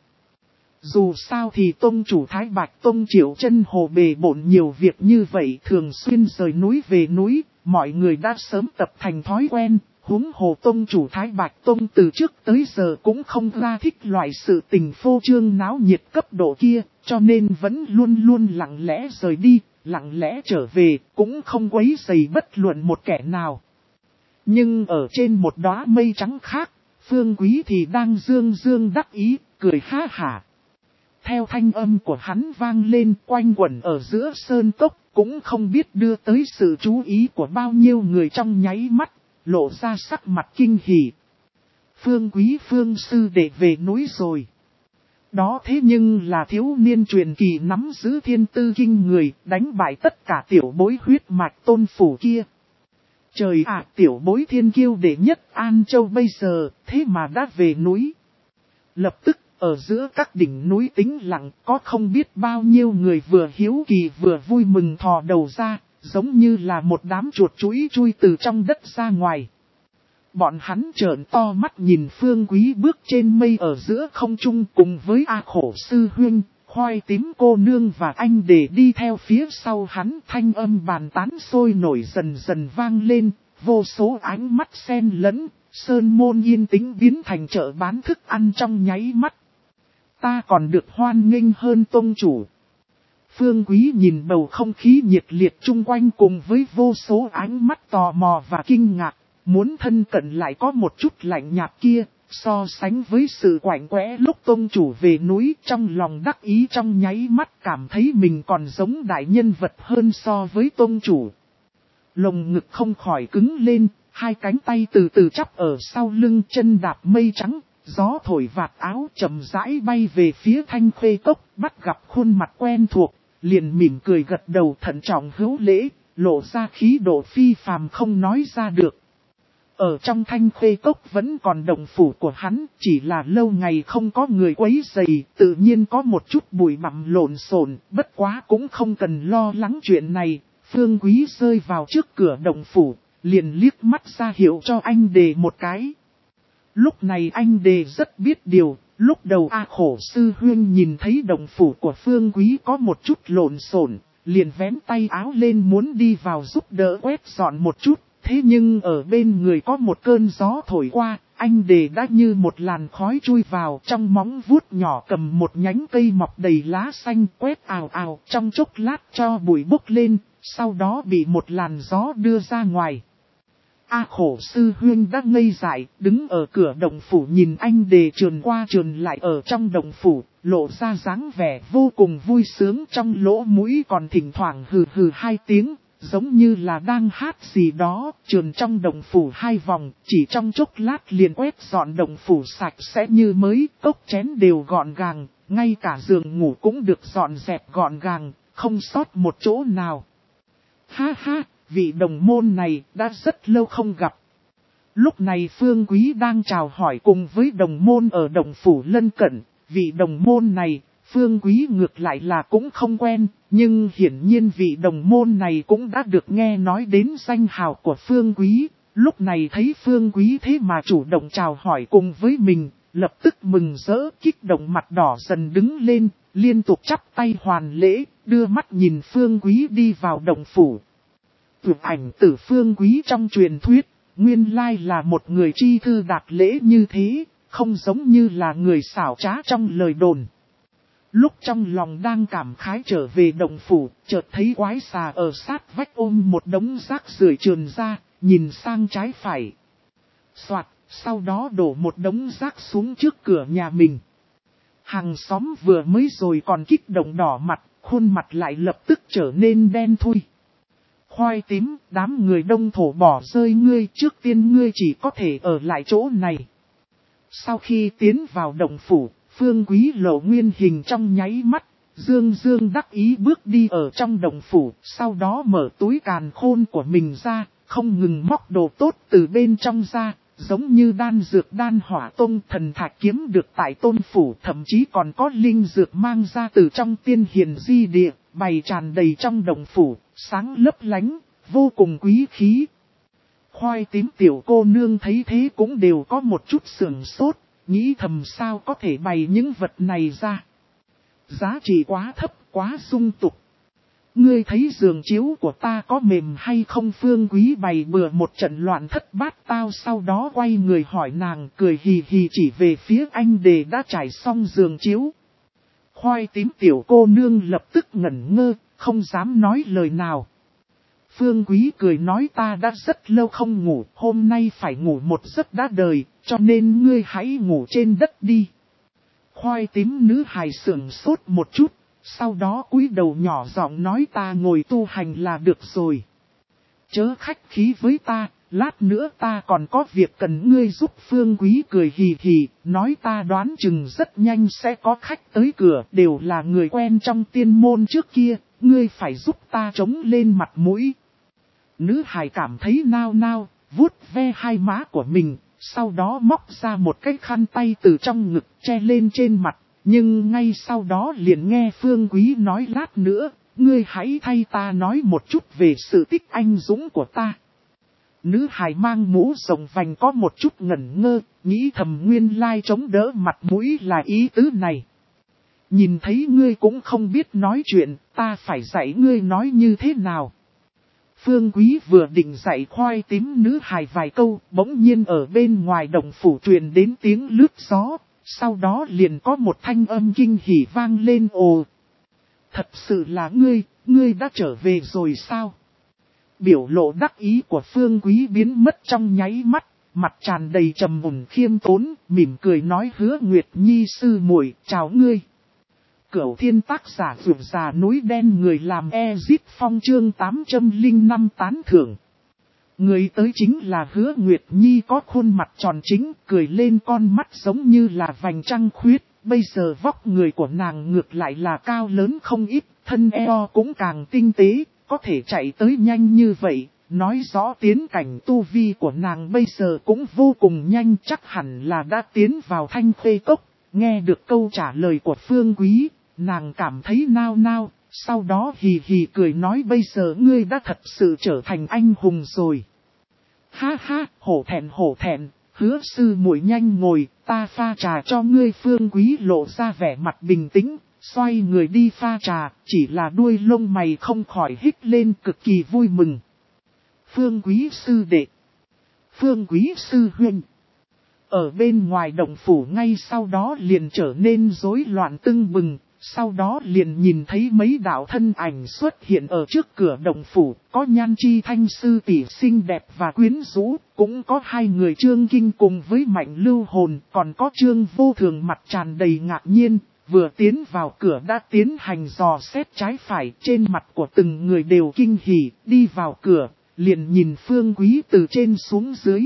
S1: Dù sao thì Tông chủ Thái Bạch Tông Triệu Chân Hồ bề bộn nhiều việc như vậy, thường xuyên rời núi về núi, mọi người đã sớm tập thành thói quen. Huống hồ Tông chủ Thái Bạch Tông từ trước tới giờ cũng không ra thích loại sự tình phô trương náo nhiệt cấp độ kia, cho nên vẫn luôn luôn lặng lẽ rời đi, lặng lẽ trở về, cũng không quấy rầy bất luận một kẻ nào. Nhưng ở trên một đóa mây trắng khác, Phương Quý thì đang dương dương đắc ý, cười ha hả. Theo thanh âm của hắn vang lên quanh quẩn ở giữa sơn cốc, cũng không biết đưa tới sự chú ý của bao nhiêu người trong nháy mắt, lộ ra sắc mặt kinh hỉ. Phương Quý Phương sư đệ về núi rồi. Đó thế nhưng là thiếu niên truyền kỳ nắm giữ thiên tư kinh người, đánh bại tất cả tiểu bối huyết mạch Tôn phủ kia. Trời ạ, tiểu bối thiên kiêu đệ nhất An Châu bây giờ, thế mà đã về núi. Lập tức, ở giữa các đỉnh núi tĩnh lặng, có không biết bao nhiêu người vừa hiếu kỳ vừa vui mừng thò đầu ra, giống như là một đám chuột chuỗi chui từ trong đất ra ngoài. Bọn hắn trợn to mắt nhìn Phương Quý bước trên mây ở giữa không trung cùng với A Khổ sư huynh, Khoai tím cô nương và anh để đi theo phía sau hắn, thanh âm bàn tán sôi nổi dần dần vang lên, vô số ánh mắt xen lẫn, sơn môn yên tĩnh biến thành chợ bán thức ăn trong nháy mắt. Ta còn được hoan nghênh hơn tông chủ. Phương Quý nhìn bầu không khí nhiệt liệt chung quanh cùng với vô số ánh mắt tò mò và kinh ngạc, muốn thân cận lại có một chút lạnh nhạt kia, so sánh với sự quạnh quẽ lúc tông chủ về núi, trong lòng đắc ý trong nháy mắt cảm thấy mình còn giống đại nhân vật hơn so với tông chủ. Lồng ngực không khỏi cứng lên, hai cánh tay từ từ chắp ở sau lưng, chân đạp mây trắng. Gió thổi vạt áo chậm rãi bay về phía Thanh Khê Cốc, bắt gặp khuôn mặt quen thuộc, liền mỉm cười gật đầu thận trọng hữu lễ, lộ ra khí độ phi phàm không nói ra được. Ở trong Thanh Khê Cốc vẫn còn động phủ của hắn, chỉ là lâu ngày không có người quấy rầy, tự nhiên có một chút bụi bặm lộn xộn, bất quá cũng không cần lo lắng chuyện này. Phương Quý rơi vào trước cửa động phủ, liền liếc mắt ra hiệu cho anh đề một cái. Lúc này anh đề rất biết điều, lúc đầu A Khổ sư huynh nhìn thấy động phủ của Phương Quý có một chút lộn xộn, liền vén tay áo lên muốn đi vào giúp đỡ quét dọn một chút, thế nhưng ở bên người có một cơn gió thổi qua, anh đề đã như một làn khói chui vào, trong móng vuốt nhỏ cầm một nhánh cây mọc đầy lá xanh quét ào ào, trong chốc lát cho bụi bốc lên, sau đó bị một làn gió đưa ra ngoài. A Khổ sư huynh đã ngây dại, đứng ở cửa động phủ nhìn anh đề trườn qua trườn lại ở trong động phủ, lộ ra dáng vẻ vô cùng vui sướng, trong lỗ mũi còn thỉnh thoảng hừ hừ hai tiếng, giống như là đang hát gì đó, trườn trong động phủ hai vòng, chỉ trong chốc lát liền quét dọn động phủ sạch sẽ như mới, cốc chén đều gọn gàng, ngay cả giường ngủ cũng được dọn dẹp gọn gàng, không sót một chỗ nào. Ha ha! Vị đồng môn này đã rất lâu không gặp. Lúc này Phương Quý đang chào hỏi cùng với đồng môn ở động phủ lân cận. Vị đồng môn này, Phương Quý ngược lại là cũng không quen, nhưng hiển nhiên vị đồng môn này cũng đã được nghe nói đến danh hào của Phương Quý. Lúc này thấy Phương Quý thế mà chủ động chào hỏi cùng với mình, lập tức mừng rỡ, kích động mặt đỏ dần đứng lên, liên tục chắp tay hoàn lễ, đưa mắt nhìn Phương Quý đi vào động phủ. Tuyệt ảnh tử Phương Quý trong truyền thuyết, nguyên lai là một người chi thư đạt lễ như thế, không giống như là người xảo trá trong lời đồn. Lúc trong lòng đang cảm khái trở về động phủ, chợt thấy quái xà ở sát vách ôm một đống rác rưởi trườn ra, nhìn sang trái phải. Soạt, sau đó đổ một đống rác xuống trước cửa nhà mình. Hàng xóm vừa mới rồi còn kích động đỏ mặt, khuôn mặt lại lập tức trở nên đen thui. Khoai tím, đám người đông thổ bỏ rơi ngươi, trước tiên ngươi chỉ có thể ở lại chỗ này. Sau khi tiến vào động phủ, Phương Quý lộ nguyên hình trong nháy mắt, dương dương đắc ý bước đi ở trong động phủ, sau đó mở túi càn khôn của mình ra, không ngừng móc đồ tốt từ bên trong ra, giống như đan dược đan hỏa tông thần thạch kiếm được tại tôn phủ, thậm chí còn có linh dược mang ra từ trong tiên hiền di địa, bày tràn đầy trong động phủ, sáng lấp lánh, vô cùng quý khí. Khoai tím tiểu cô nương thấy thế cũng đều có một chút sườn sốt, nghĩ thầm sao có thể bày những vật này ra. Giá trị quá thấp, quá dung tục. Ngươi thấy giường chiếu của ta có mềm hay không? Phương Quý bày bừa một trận loạn thất bát tao, sau đó quay người hỏi nàng, cười hì hì chỉ về phía anh đề đã trải xong giường chiếu. Khoai tím tiểu cô nương lập tức ngẩn ngơ, không dám nói lời nào. Phương Quý cười nói ta đã rất lâu không ngủ, hôm nay phải ngủ một giấc đã đời, cho nên ngươi hãy ngủ trên đất đi. Khoai tím nữ hài sưởng sốt một chút, sau đó cúi đầu nhỏ giọng nói ta ngồi tu hành là được rồi. Chớ khách khí với ta, lát nữa ta còn có việc cần ngươi giúp. Phương Quý cười hì hì, nói ta đoán chừng rất nhanh sẽ có khách tới cửa, đều là người quen trong tiên môn trước kia, ngươi phải giúp ta chống lên mặt mũi. Nữ hài cảm thấy nao nao, vuốt ve hai má của mình, sau đó móc ra một cái khăn tay từ trong ngực che lên trên mặt, nhưng ngay sau đó liền nghe Phương Quý nói lát nữa, ngươi hãy thay ta nói một chút về sự tích anh dũng của ta. Nữ hài mang mũ rồng vành có một chút ngẩn ngơ, nghĩ thầm nguyên lai chống đỡ mặt mũi là ý tứ này. Nhìn thấy ngươi cũng không biết nói chuyện, ta phải dạy ngươi nói như thế nào. Phương Quý vừa định dạy khoai tím nữ hài vài câu, bỗng nhiên ở bên ngoài động phủ truyền đến tiếng lướt gió, sau đó liền có một thanh âm kinh hỉ vang lên ồ. Thật sự là ngươi, ngươi đã trở về rồi sao? Biểu lộ đắc ý của Phương Quý biến mất trong nháy mắt, mặt tràn đầy trầm mùn khiêm tốn, mỉm cười nói Hứa Nguyệt Nhi sư muội, chào ngươi. Cửu Thiên tác giả vượt già núi đen người làm Ezit Phong chương tám trăm lẻ năm tán thưởng. Người tới chính là Hứa Nguyệt Nhi có khuôn mặt tròn chính, cười lên con mắt giống như là vành trăng khuyết. Bây giờ vóc người của nàng ngược lại là cao lớn không ít, thân eo cũng càng tinh tế, có thể chạy tới nhanh như vậy. Nói rõ tiến cảnh tu vi của nàng bây giờ cũng vô cùng nhanh, chắc hẳn là đã tiến vào Thanh Khê Cốc. Nghe được câu trả lời của Phương Quý, nàng cảm thấy nao nao, sau đó hì hì cười nói bây giờ ngươi đã thật sự trở thành anh hùng rồi. Ha ha, hổ thẹn hổ thẹn, Hứa sư muội nhanh ngồi, ta pha trà cho ngươi. Phương Quý lộ ra vẻ mặt bình tĩnh, xoay người đi pha trà, chỉ là đuôi lông mày không khỏi hít lên cực kỳ vui mừng. Phương Quý sư đệ, Phương Quý sư huynh. Ở bên ngoài động phủ ngay sau đó liền trở nên rối loạn tưng bừng, sau đó liền nhìn thấy mấy đạo thân ảnh xuất hiện ở trước cửa động phủ, có Nhan Chi Thanh sư tỷ xinh đẹp và quyến rũ, cũng có hai người Trương Kinh cùng với Mạnh Lưu Hồn, còn có Trương Vô Thường mặt tràn đầy ngạc nhiên, vừa tiến vào cửa đã tiến hành dò xét trái phải, trên mặt của từng người đều kinh hỉ, đi vào cửa, liền nhìn Phương Quý từ trên xuống dưới.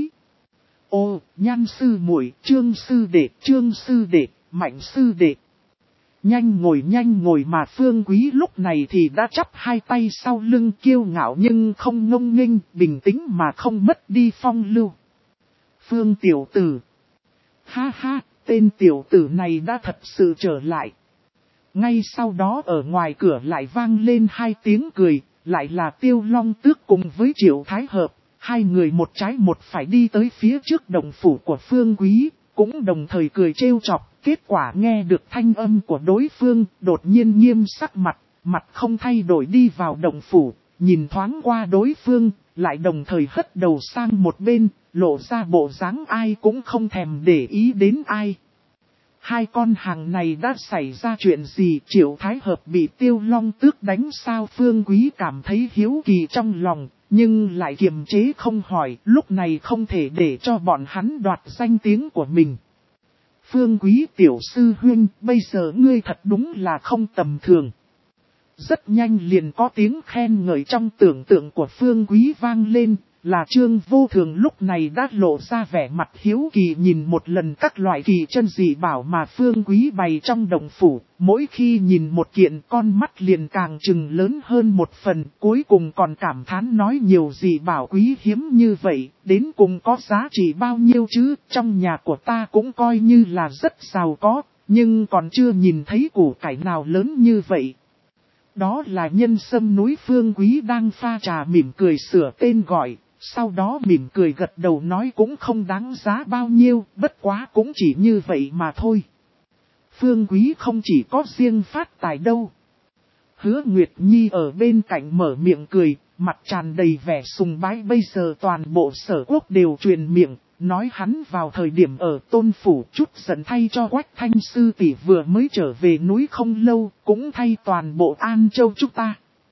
S1: Ô, Nhan sư muội, Trương sư đệ, Trương sư đệ, Mạnh sư đệ. Nhanh ngồi nhanh ngồi mà Phương Quý lúc này thì đã chắp hai tay sau lưng kiêu ngạo nhưng không ngông nghênh, bình tĩnh mà không mất đi phong lưu. Phương tiểu tử. Ha ha, tên tiểu tử này đã thật sự trở lại. Ngay sau đó ở ngoài cửa lại vang lên hai tiếng cười, lại là Tiêu Long Tước cùng với Triệu Thái Hợp. Hai người một trái một phải đi tới phía trước động phủ của Phương Quý, cũng đồng thời cười trêu chọc. Kết quả nghe được thanh âm của đối phương, đột nhiên nghiêm sắc mặt, mặt không thay đổi đi vào động phủ, nhìn thoáng qua đối phương, lại đồng thời hất đầu sang một bên, lộ ra bộ dáng ai cũng không thèm để ý đến ai. Hai con hàng này đã xảy ra chuyện gì? Triệu Thái Hợp bị Tiêu Long Tước đánh sao? Phương Quý cảm thấy hiếu kỳ trong lòng, nhưng lại kiềm chế không hỏi, lúc này không thể để cho bọn hắn đoạt danh tiếng của mình. Phương Quý tiểu sư huynh, bây giờ ngươi thật đúng là không tầm thường. Rất nhanh liền có tiếng khen ngợi trong tưởng tượng của Phương Quý vang lên, là Trương Vô Thường lúc này đã lộ ra vẻ mặt hiếu kỳ nhìn một lần các loại kỳ chân dị bảo mà Phương Quý bày trong động phủ. Mỗi khi nhìn một kiện con mắt liền càng trừng lớn hơn một phần, cuối cùng còn cảm thán nói nhiều dị bảo quý hiếm như vậy, đến cùng có giá trị bao nhiêu chứ, trong nhà của ta cũng coi như là rất giàu có, nhưng còn chưa nhìn thấy củ cải nào lớn như vậy. Đó là nhân sâm núi Phương Quý đang pha trà mỉm cười sửa tên gọi, sau đó mỉm cười gật đầu nói cũng không đáng giá bao nhiêu, bất quá cũng chỉ như vậy mà thôi. Phương Quý không chỉ có riêng phát tài đâu. Hứa Nguyệt Nhi ở bên cạnh mở miệng cười, mặt tràn đầy vẻ sùng bái, bây giờ toàn bộ Sở Quốc đều truyền miệng, nói hắn vào thời điểm ở Tôn Phủ chút giận thay cho Quách Thanh sư tỷ vừa mới trở về núi không lâu, cũng thay toàn bộ An Châu chúng ta.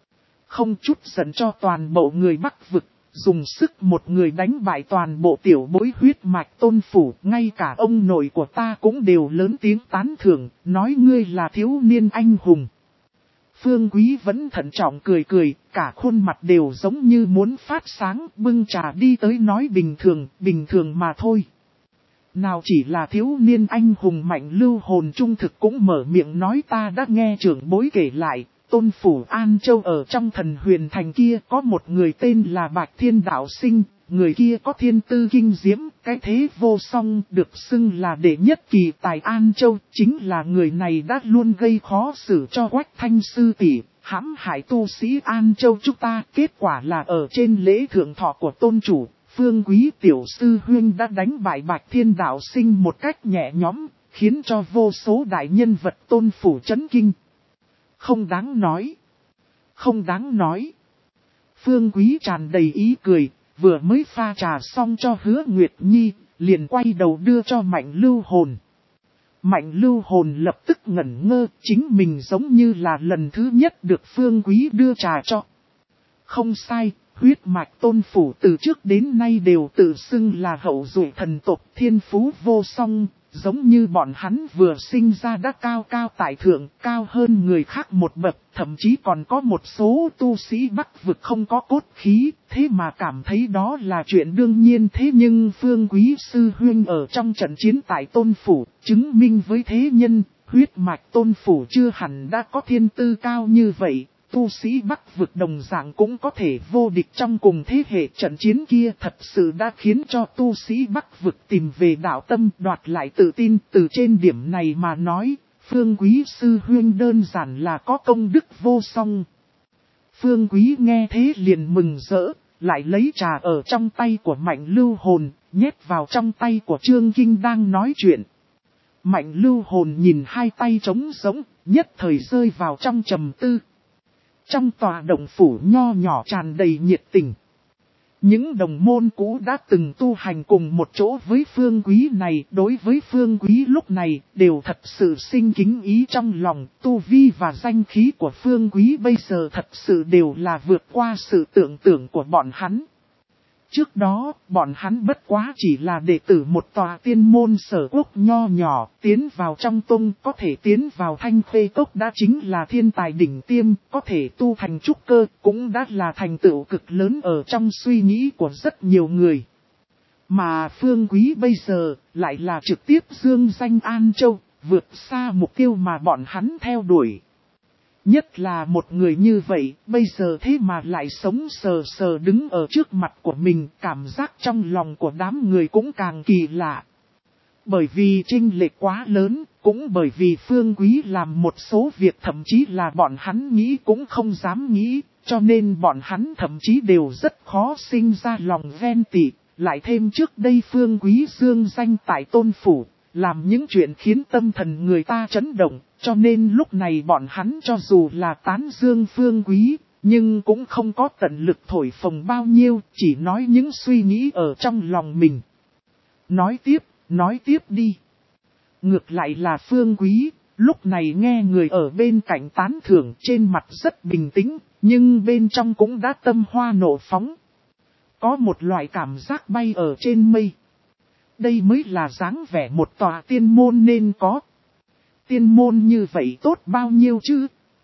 S1: Không chút giận cho toàn bộ người Bắc vực, dùng sức một người đánh bại toàn bộ tiểu bối huyết mạch Tôn Phủ, ngay cả ông nội của ta cũng đều lớn tiếng tán thưởng, nói ngươi là thiếu niên anh hùng. Phương Quý vẫn thận trọng cười cười, cả khuôn mặt đều giống như muốn phát sáng, bưng trà đi tới nói bình thường, bình thường mà thôi. Nào chỉ là thiếu niên anh hùng Mạnh Lưu Hồn trung thực cũng mở miệng nói ta đã nghe trưởng bối kể lại, Tôn Phủ An Châu ở trong Thần Huyền Thành kia có một người tên là Bạch Thiên Đạo Sinh, người kia có thiên tư kinh diễm, cái thế vô song, được xưng là đệ nhất kỳ tài An Châu, chính là người này đã luôn gây khó xử cho Quách Thanh sư tỷ, hãm hại tu sĩ An Châu chúng ta, kết quả là ở trên lễ thượng thọ của tôn chủ, Phương Quý tiểu sư huynh đã đánh bại Bạch Thiên Đạo Sinh một cách nhẹ nhõm, khiến cho vô số đại nhân vật Tôn Phủ chấn kinh. Không đáng nói. Không đáng nói. Phương Quý tràn đầy ý cười, vừa mới pha trà xong cho Hứa Nguyệt Nhi, liền quay đầu đưa cho Mạnh Lưu Hồn. Mạnh Lưu Hồn lập tức ngẩn ngơ, chính mình giống như là lần thứ nhất được Phương Quý đưa trà cho. Không sai, huyết mạch Tôn Phủ từ trước đến nay đều tự xưng là hậu duệ thần tộc thiên phú vô song. Giống như bọn hắn vừa sinh ra đã cao cao tại thượng, cao hơn người khác một bậc, thậm chí còn có một số tu sĩ Bắc vực không có cốt khí, thế mà cảm thấy đó là chuyện đương nhiên. Thế nhưng Phương Quý sư huynh ở trong trận chiến tại Tôn Phủ, chứng minh với thế nhân, huyết mạch Tôn Phủ chưa hẳn đã có thiên tư cao như vậy. Tu sĩ Bắc vực đồng dạng cũng có thể vô địch trong cùng thế hệ trận chiến kia, thật sự đã khiến cho tu sĩ Bắc vực tìm về đạo tâm, đoạt lại tự tin. Từ trên điểm này mà nói, Phương Quý sư huynh đơn giản là có công đức vô song. Phương Quý nghe thế liền mừng rỡ, lại lấy trà ở trong tay của Mạnh Lưu Hồn, nhét vào trong tay của Trương Kinh đang nói chuyện. Mạnh Lưu Hồn nhìn hai tay trống rỗng, nhất thời rơi vào trong trầm tư. Trong tòa động phủ nho nhỏ tràn đầy nhiệt tình. Những đồng môn cũ đã từng tu hành cùng một chỗ với Phương Quý này, đối với Phương Quý lúc này đều thật sự sinh kính ý trong lòng. Tu vi và danh khí của Phương Quý bây giờ thật sự đều là vượt qua sự tưởng tượng của bọn hắn. Trước đó, bọn hắn bất quá chỉ là đệ tử một tòa tiên môn Sở Quốc nho nhỏ, tiến vào trong tông, có thể tiến vào Thanh Khê Cốc đã chính là thiên tài đỉnh tiêm, có thể tu thành trúc cơ, cũng đã là thành tựu cực lớn ở trong suy nghĩ của rất nhiều người. Mà Phương Quý bây giờ, lại là trực tiếp dương danh An Châu, vượt xa mục tiêu mà bọn hắn theo đuổi. Nhất là một người như vậy, bây giờ thế mà lại sống sờ sờ đứng ở trước mặt của mình, cảm giác trong lòng của đám người cũng càng kỳ lạ. Bởi vì chênh lệch quá lớn, cũng bởi vì Phương Quý làm một số việc thậm chí là bọn hắn nghĩ cũng không dám nghĩ, cho nên bọn hắn thậm chí đều rất khó sinh ra lòng ghen tị. Lại thêm trước đây Phương Quý dương danh tại Tôn Phủ, làm những chuyện khiến tâm thần người ta chấn động, cho nên lúc này bọn hắn cho dù là tán dương Phương Quý, nhưng cũng không có tận lực thổi phồng bao nhiêu, chỉ nói những suy nghĩ ở trong lòng mình. Nói tiếp, nói tiếp đi. Ngược lại là Phương Quý, lúc này nghe người ở bên cạnh tán thưởng trên mặt rất bình tĩnh, nhưng bên trong cũng đã tâm hoa nộ phóng. Có một loại cảm giác bay ở trên mây. Đây mới là dáng vẻ một tòa tiên môn nên có. Tiên môn như vậy tốt bao nhiêu chứ?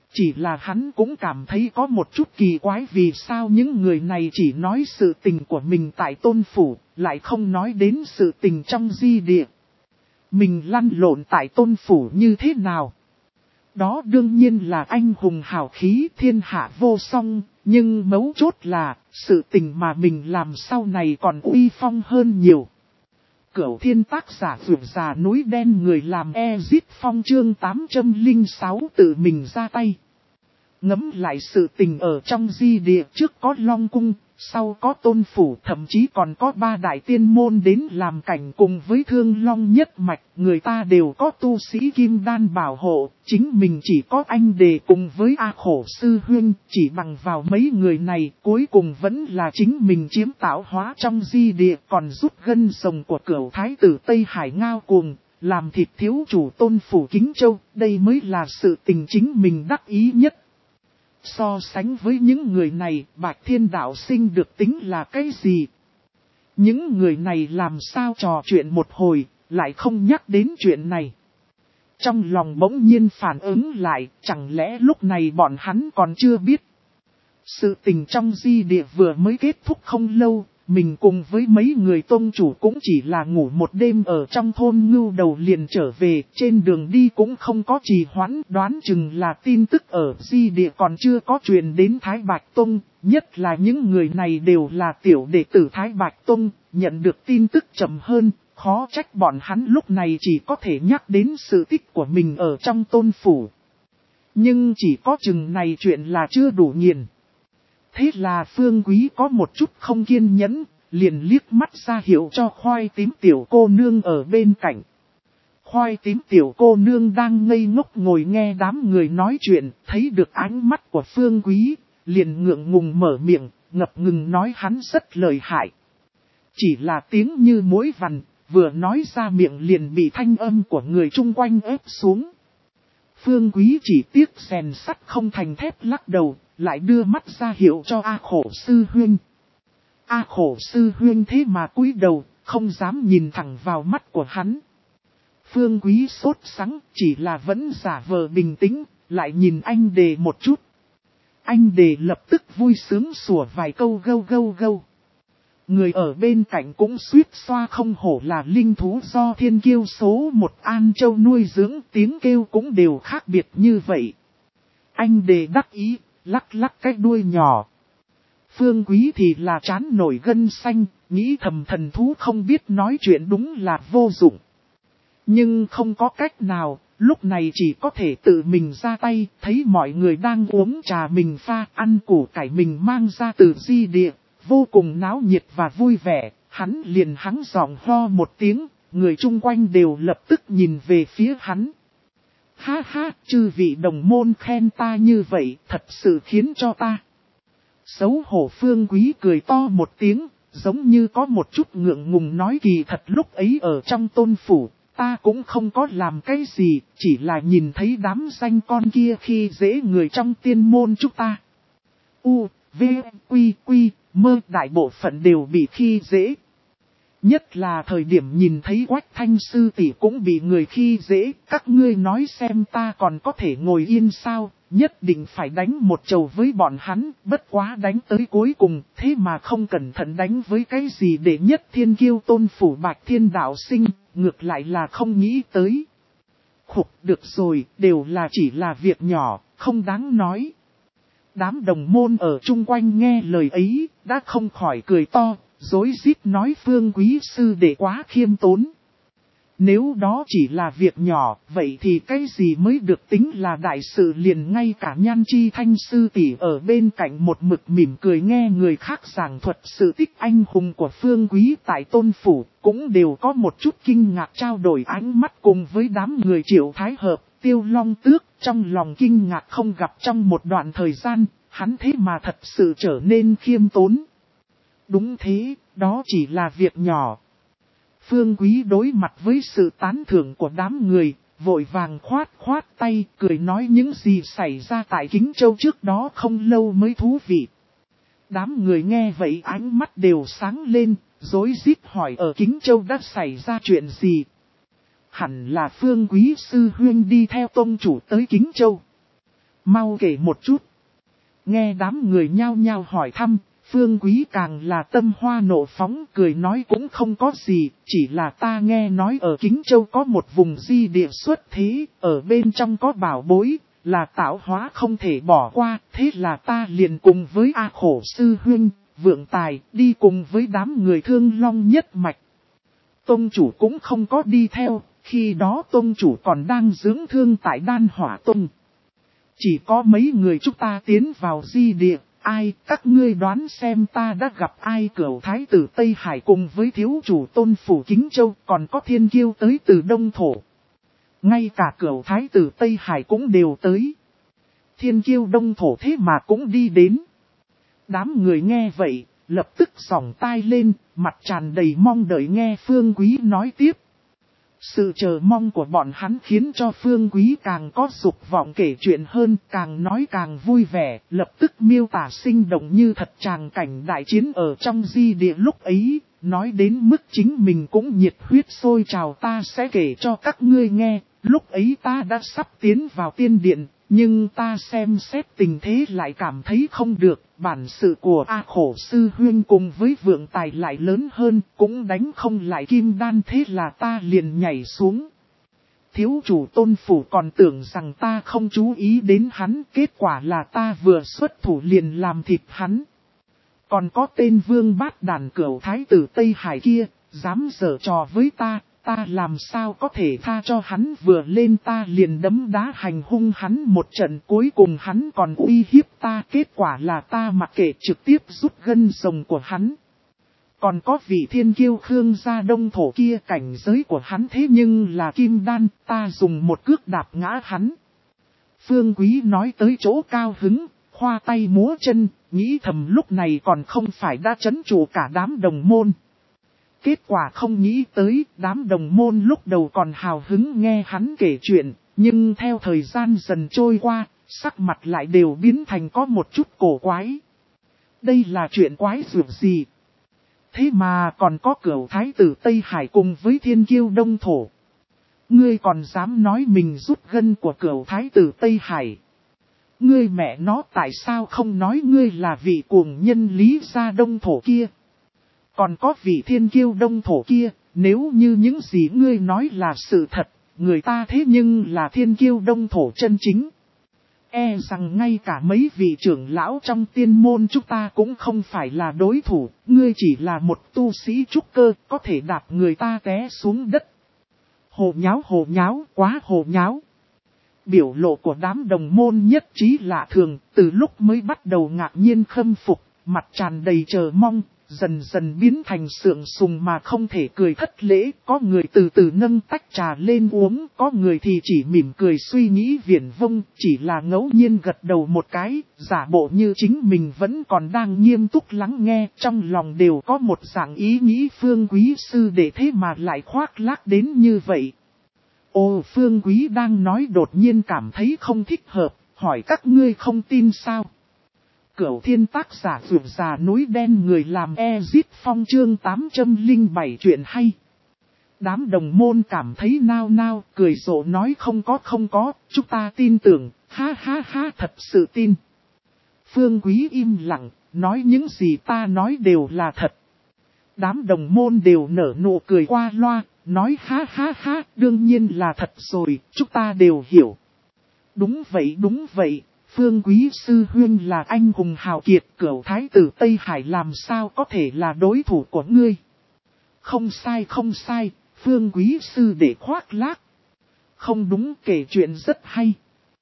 S1: Chỉ là hắn cũng cảm thấy có một chút kỳ quái vì sao những người này chỉ nói sự tình của mình tại Tôn Phủ, lại không nói đến sự tình trong di địa. Mình lăn lộn tại Tôn Phủ như thế nào? Đó đương nhiên là anh hùng hào khí thiên hạ vô song, nhưng mấu chốt là sự tình mà mình làm sau này còn uy phong hơn nhiều. Cửu Thiên tác giả vượt già núi đen người làm Ezit Phong chương tám trăm lẻ sáu tự mình ra tay. Ngẫm lại sự tình ở trong di địa, trước có Long Cung, sau có Tôn Phủ, thậm chí còn có ba đại tiên môn đến làm cảnh cùng với Thương Long nhất mạch. Người ta đều có tu sĩ kim đan bảo hộ, chính mình chỉ có anh đề cùng với A Khổ Sư Huynh. Chỉ bằng vào mấy người này, cuối cùng vẫn là chính mình chiếm tạo hóa trong di địa, còn rút gân rồng của cửu thái tử Tây Hải ngao cuồng, làm thịt thiếu chủ Tôn Phủ Kính Châu. Đây mới là sự tình chính mình đắc ý nhất. So sánh với những người này, Bạch Thiên Đạo Sinh được tính là cái gì? Những người này làm sao trò chuyện một hồi, lại không nhắc đến chuyện này. Trong lòng bỗng nhiên phản ứng lại, chẳng lẽ lúc này bọn hắn còn chưa biết. Sự tình trong di địa vừa mới kết thúc không lâu, mình cùng với mấy người tôn chủ cũng chỉ là ngủ một đêm ở trong thôn Ngưu Đầu liền trở về, trên đường đi cũng không có trì hoãn, đoán chừng là tin tức ở di địa còn chưa có truyền đến Thái Bạch Tông, nhất là những người này đều là tiểu đệ tử Thái Bạch Tông, nhận được tin tức chậm hơn, khó trách bọn hắn lúc này chỉ có thể nhắc đến sự tích của mình ở trong Tôn Phủ. Nhưng chỉ có chừng này chuyện là chưa đủ nghiền. Thế là Phương Quý có một chút không kiên nhẫn, liền liếc mắt ra hiệu cho khoai tím tiểu cô nương ở bên cạnh. Khoai tím tiểu cô nương đang ngây ngốc ngồi nghe đám người nói chuyện, thấy được ánh mắt của Phương Quý, liền ngượng ngùng mở miệng, ngập ngừng nói hắn rất lợi hại. Chỉ là tiếng như mũi vằn, vừa nói ra miệng liền bị thanh âm của người chung quanh ép xuống. Phương Quý chỉ tiếc rèn sắt không thành thép lắc đầu, lại đưa mắt ra hiệu cho A Khổ Sư Huynh. A Khổ Sư Huynh thế mà cúi đầu, không dám nhìn thẳng vào mắt của hắn. Phương Quý sốt sắng, chỉ là vẫn giả vờ bình tĩnh, lại nhìn anh Đề một chút. Anh Đề lập tức vui sướng sủa vài câu gâu gâu gâu. Người ở bên cạnh cũng suýt xoa không hổ là linh thú do thiên kiêu số một An Châu nuôi dưỡng, tiếng kêu cũng đều khác biệt như vậy. Anh Đề đắc ý, lắc lắc cái đuôi nhỏ. Phương Quý thì là chán nổi gân xanh, nghĩ thầm thần thú không biết nói chuyện đúng là vô dụng. Nhưng không có cách nào, lúc này chỉ có thể tự mình ra tay, thấy mọi người đang uống trà mình pha, ăn củ cải mình mang ra từ di địa, vô cùng náo nhiệt và vui vẻ, hắn liền hắng giọng ho một tiếng, người chung quanh đều lập tức nhìn về phía hắn. Ha ha, chư vị đồng môn khen ta như vậy, thật sự khiến cho ta. Xấu hổ Phương Quý cười to một tiếng, giống như có một chút ngượng ngùng nói kỳ thật lúc ấy ở trong Tôn Phủ, ta cũng không có làm cái gì, chỉ là nhìn thấy đám danh con kia khi dễ người trong tiên môn chúng ta. U, V, Quy, Quy, Mơ đại bộ phận đều bị khi dễ. Nhất là thời điểm nhìn thấy Quách Thanh sư tỷ cũng bị người khi dễ, các ngươi nói xem ta còn có thể ngồi yên sao, nhất định phải đánh một chầu với bọn hắn, bất quá đánh tới cuối cùng, thế mà không cẩn thận đánh với cái gì để nhất thiên kiêu Tôn Phủ Bạch Thiên Đạo Sinh, ngược lại là không nghĩ tới. Khục, được rồi, đều là chỉ là việc nhỏ, không đáng nói. Đám đồng môn ở chung quanh nghe lời ấy, đã không khỏi cười to, rối rít nói Phương Quý sư đệ quá khiêm tốn. Nếu đó chỉ là việc nhỏ, vậy thì cái gì mới được tính là đại sự liền ngay cả Nhan Chi Thanh sư tỷ ở bên cạnh một mực mỉm cười nghe người khác giảng thuật sự tích anh hùng của Phương Quý tại Tôn Phủ, cũng đều có một chút kinh ngạc trao đổi ánh mắt cùng với đám người Triệu Thái Hợp, Tiêu Long Tước, trong lòng kinh ngạc không gặp trong một đoạn thời gian, hắn thế mà thật sự trở nên khiêm tốn. Đúng thế, đó chỉ là việc nhỏ. Phương Quý đối mặt với sự tán thưởng của đám người, vội vàng khoát khoát tay, cười nói những gì xảy ra tại Kính Châu trước đó không lâu mới thú vị. Đám người nghe vậy ánh mắt đều sáng lên, rối rít hỏi ở Kính Châu đã xảy ra chuyện gì. Hẳn là Phương Quý sư huynh đi theo tông chủ tới Kính Châu. Mau kể một chút. Nghe đám người nhao nhao hỏi thăm, Phương Quý càng là tâm hoa nộ phóng, cười nói cũng không có gì, chỉ là ta nghe nói ở Kính Châu có một vùng di địa xuất thế, ở bên trong có bảo bối, là tạo hóa không thể bỏ qua, thế là ta liền cùng với A Khổ Sư Huynh, Vượng Tài, đi cùng với đám người Thương Long nhất mạch. Tông chủ cũng không có đi theo, khi đó tông chủ còn đang dưỡng thương tại Đan Hỏa Tông. Chỉ có mấy người chúng ta tiến vào di địa, ai, các ngươi đoán xem ta đã gặp ai? Cửu thái tử Tây Hải cùng với thiếu chủ Tôn Phủ Kính Châu, còn có thiên kiêu tới từ Đông Thổ. Ngay cả cửu thái tử Tây Hải cũng đều tới. Thiên kiêu Đông Thổ thế mà cũng đi đến. Đám người nghe vậy, lập tức sòng tai lên, mặt tràn đầy mong đợi nghe Phương Quý nói tiếp. Sự chờ mong của bọn hắn khiến cho Phương Quý càng có dục vọng kể chuyện hơn, càng nói càng vui vẻ, lập tức miêu tả sinh động như thật tràng cảnh đại chiến ở trong di địa lúc ấy, nói đến mức chính mình cũng nhiệt huyết sôi trào. Ta sẽ kể cho các ngươi nghe, lúc ấy ta đã sắp tiến vào tiên điện, nhưng ta xem xét tình thế lại cảm thấy không được, bản sự của A Khổ Sư Huynh cùng với Vượng Tài lại lớn hơn, cũng đánh không lại Kim Đan, thế là ta liền nhảy xuống. Thiếu chủ Tôn Phủ còn tưởng rằng ta không chú ý đến hắn, kết quả là ta vừa xuất thủ liền làm thịt hắn. Còn có tên Vương Bát Đàn Cửu thái tử Tây Hải kia, dám giở trò với ta. Ta làm sao có thể tha cho hắn, vừa lên ta liền đấm đá hành hung hắn một trận, cuối cùng hắn còn uy hiếp ta, kết quả là ta mặc kệ trực tiếp rút gân rồng của hắn. Còn có vị thiên kiêu Khương gia Đông Thổ kia, cảnh giới của hắn thế nhưng là kim đan, ta dùng một cước đạp ngã hắn. Phương Quý nói tới chỗ cao hứng, khoa tay múa chân, nghĩ thầm lúc này còn không phải đã trấn trụ cả đám đồng môn. Kết quả không nghĩ tới, đám đồng môn lúc đầu còn hào hứng nghe hắn kể chuyện, nhưng theo thời gian dần trôi qua, sắc mặt lại đều biến thành có một chút cổ quái. Đây là chuyện quái dược gì? Thế mà còn có cửu thái tử Tây Hải cùng với thiên kiêu Đông Thổ. Ngươi còn dám nói mình rút gân của cửu thái tử Tây Hải. Ngươi mẹ nó tại sao không nói ngươi là vị cuồng nhân Lý gia Đông Thổ kia? Còn có vị thiên kiêu Đông Thổ kia, nếu như những gì ngươi nói là sự thật, người ta thế nhưng là thiên kiêu Đông Thổ chân chính. E rằng ngay cả mấy vị trưởng lão trong tiên môn chúng ta cũng không phải là đối thủ, ngươi chỉ là một tu sĩ trúc cơ, có thể đạp người ta té xuống đất. Hồ nháo hồ nháo, quá hồ nháo. Biểu lộ của đám đồng môn nhất trí lạ thường, từ lúc mới bắt đầu ngạc nhiên khâm phục, mặt tràn đầy chờ mong. Dần dần biến thành sượng sùng mà không thể cười thất lễ, có người từ từ nâng tách trà lên uống, có người thì chỉ mỉm cười suy nghĩ viển vông, chỉ là ngẫu nhiên gật đầu một cái, giả bộ như chính mình vẫn còn đang nghiêm túc lắng nghe, trong lòng đều có một dạng ý nghĩ Phương Quý sư để thế mà lại khoác lác đến như vậy. Ồ, Phương Quý đang nói đột nhiên cảm thấy không thích hợp, hỏi các ngươi không tin sao? Cửu thiên tác giả vượt già núi đen người làm Ezit Phong chương tám trăm lẻ bảy chuyện hay. Đám đồng môn cảm thấy nao nao, cười rộ nói không có không có, chúng ta tin tưởng, ha ha ha thật sự tin. Phương Quý im lặng, nói những gì ta nói đều là thật. Đám đồng môn đều nở nụ cười qua loa, nói ha ha ha, đương nhiên là thật rồi, chúng ta đều hiểu. Đúng vậy đúng vậy. Phương Quý sư huynh là anh hùng hào kiệt, cửu thái tử Tây Hải làm sao có thể là đối thủ của ngươi. Không sai không sai, Phương Quý sư để khoác lác. Không đúng, kể chuyện rất hay.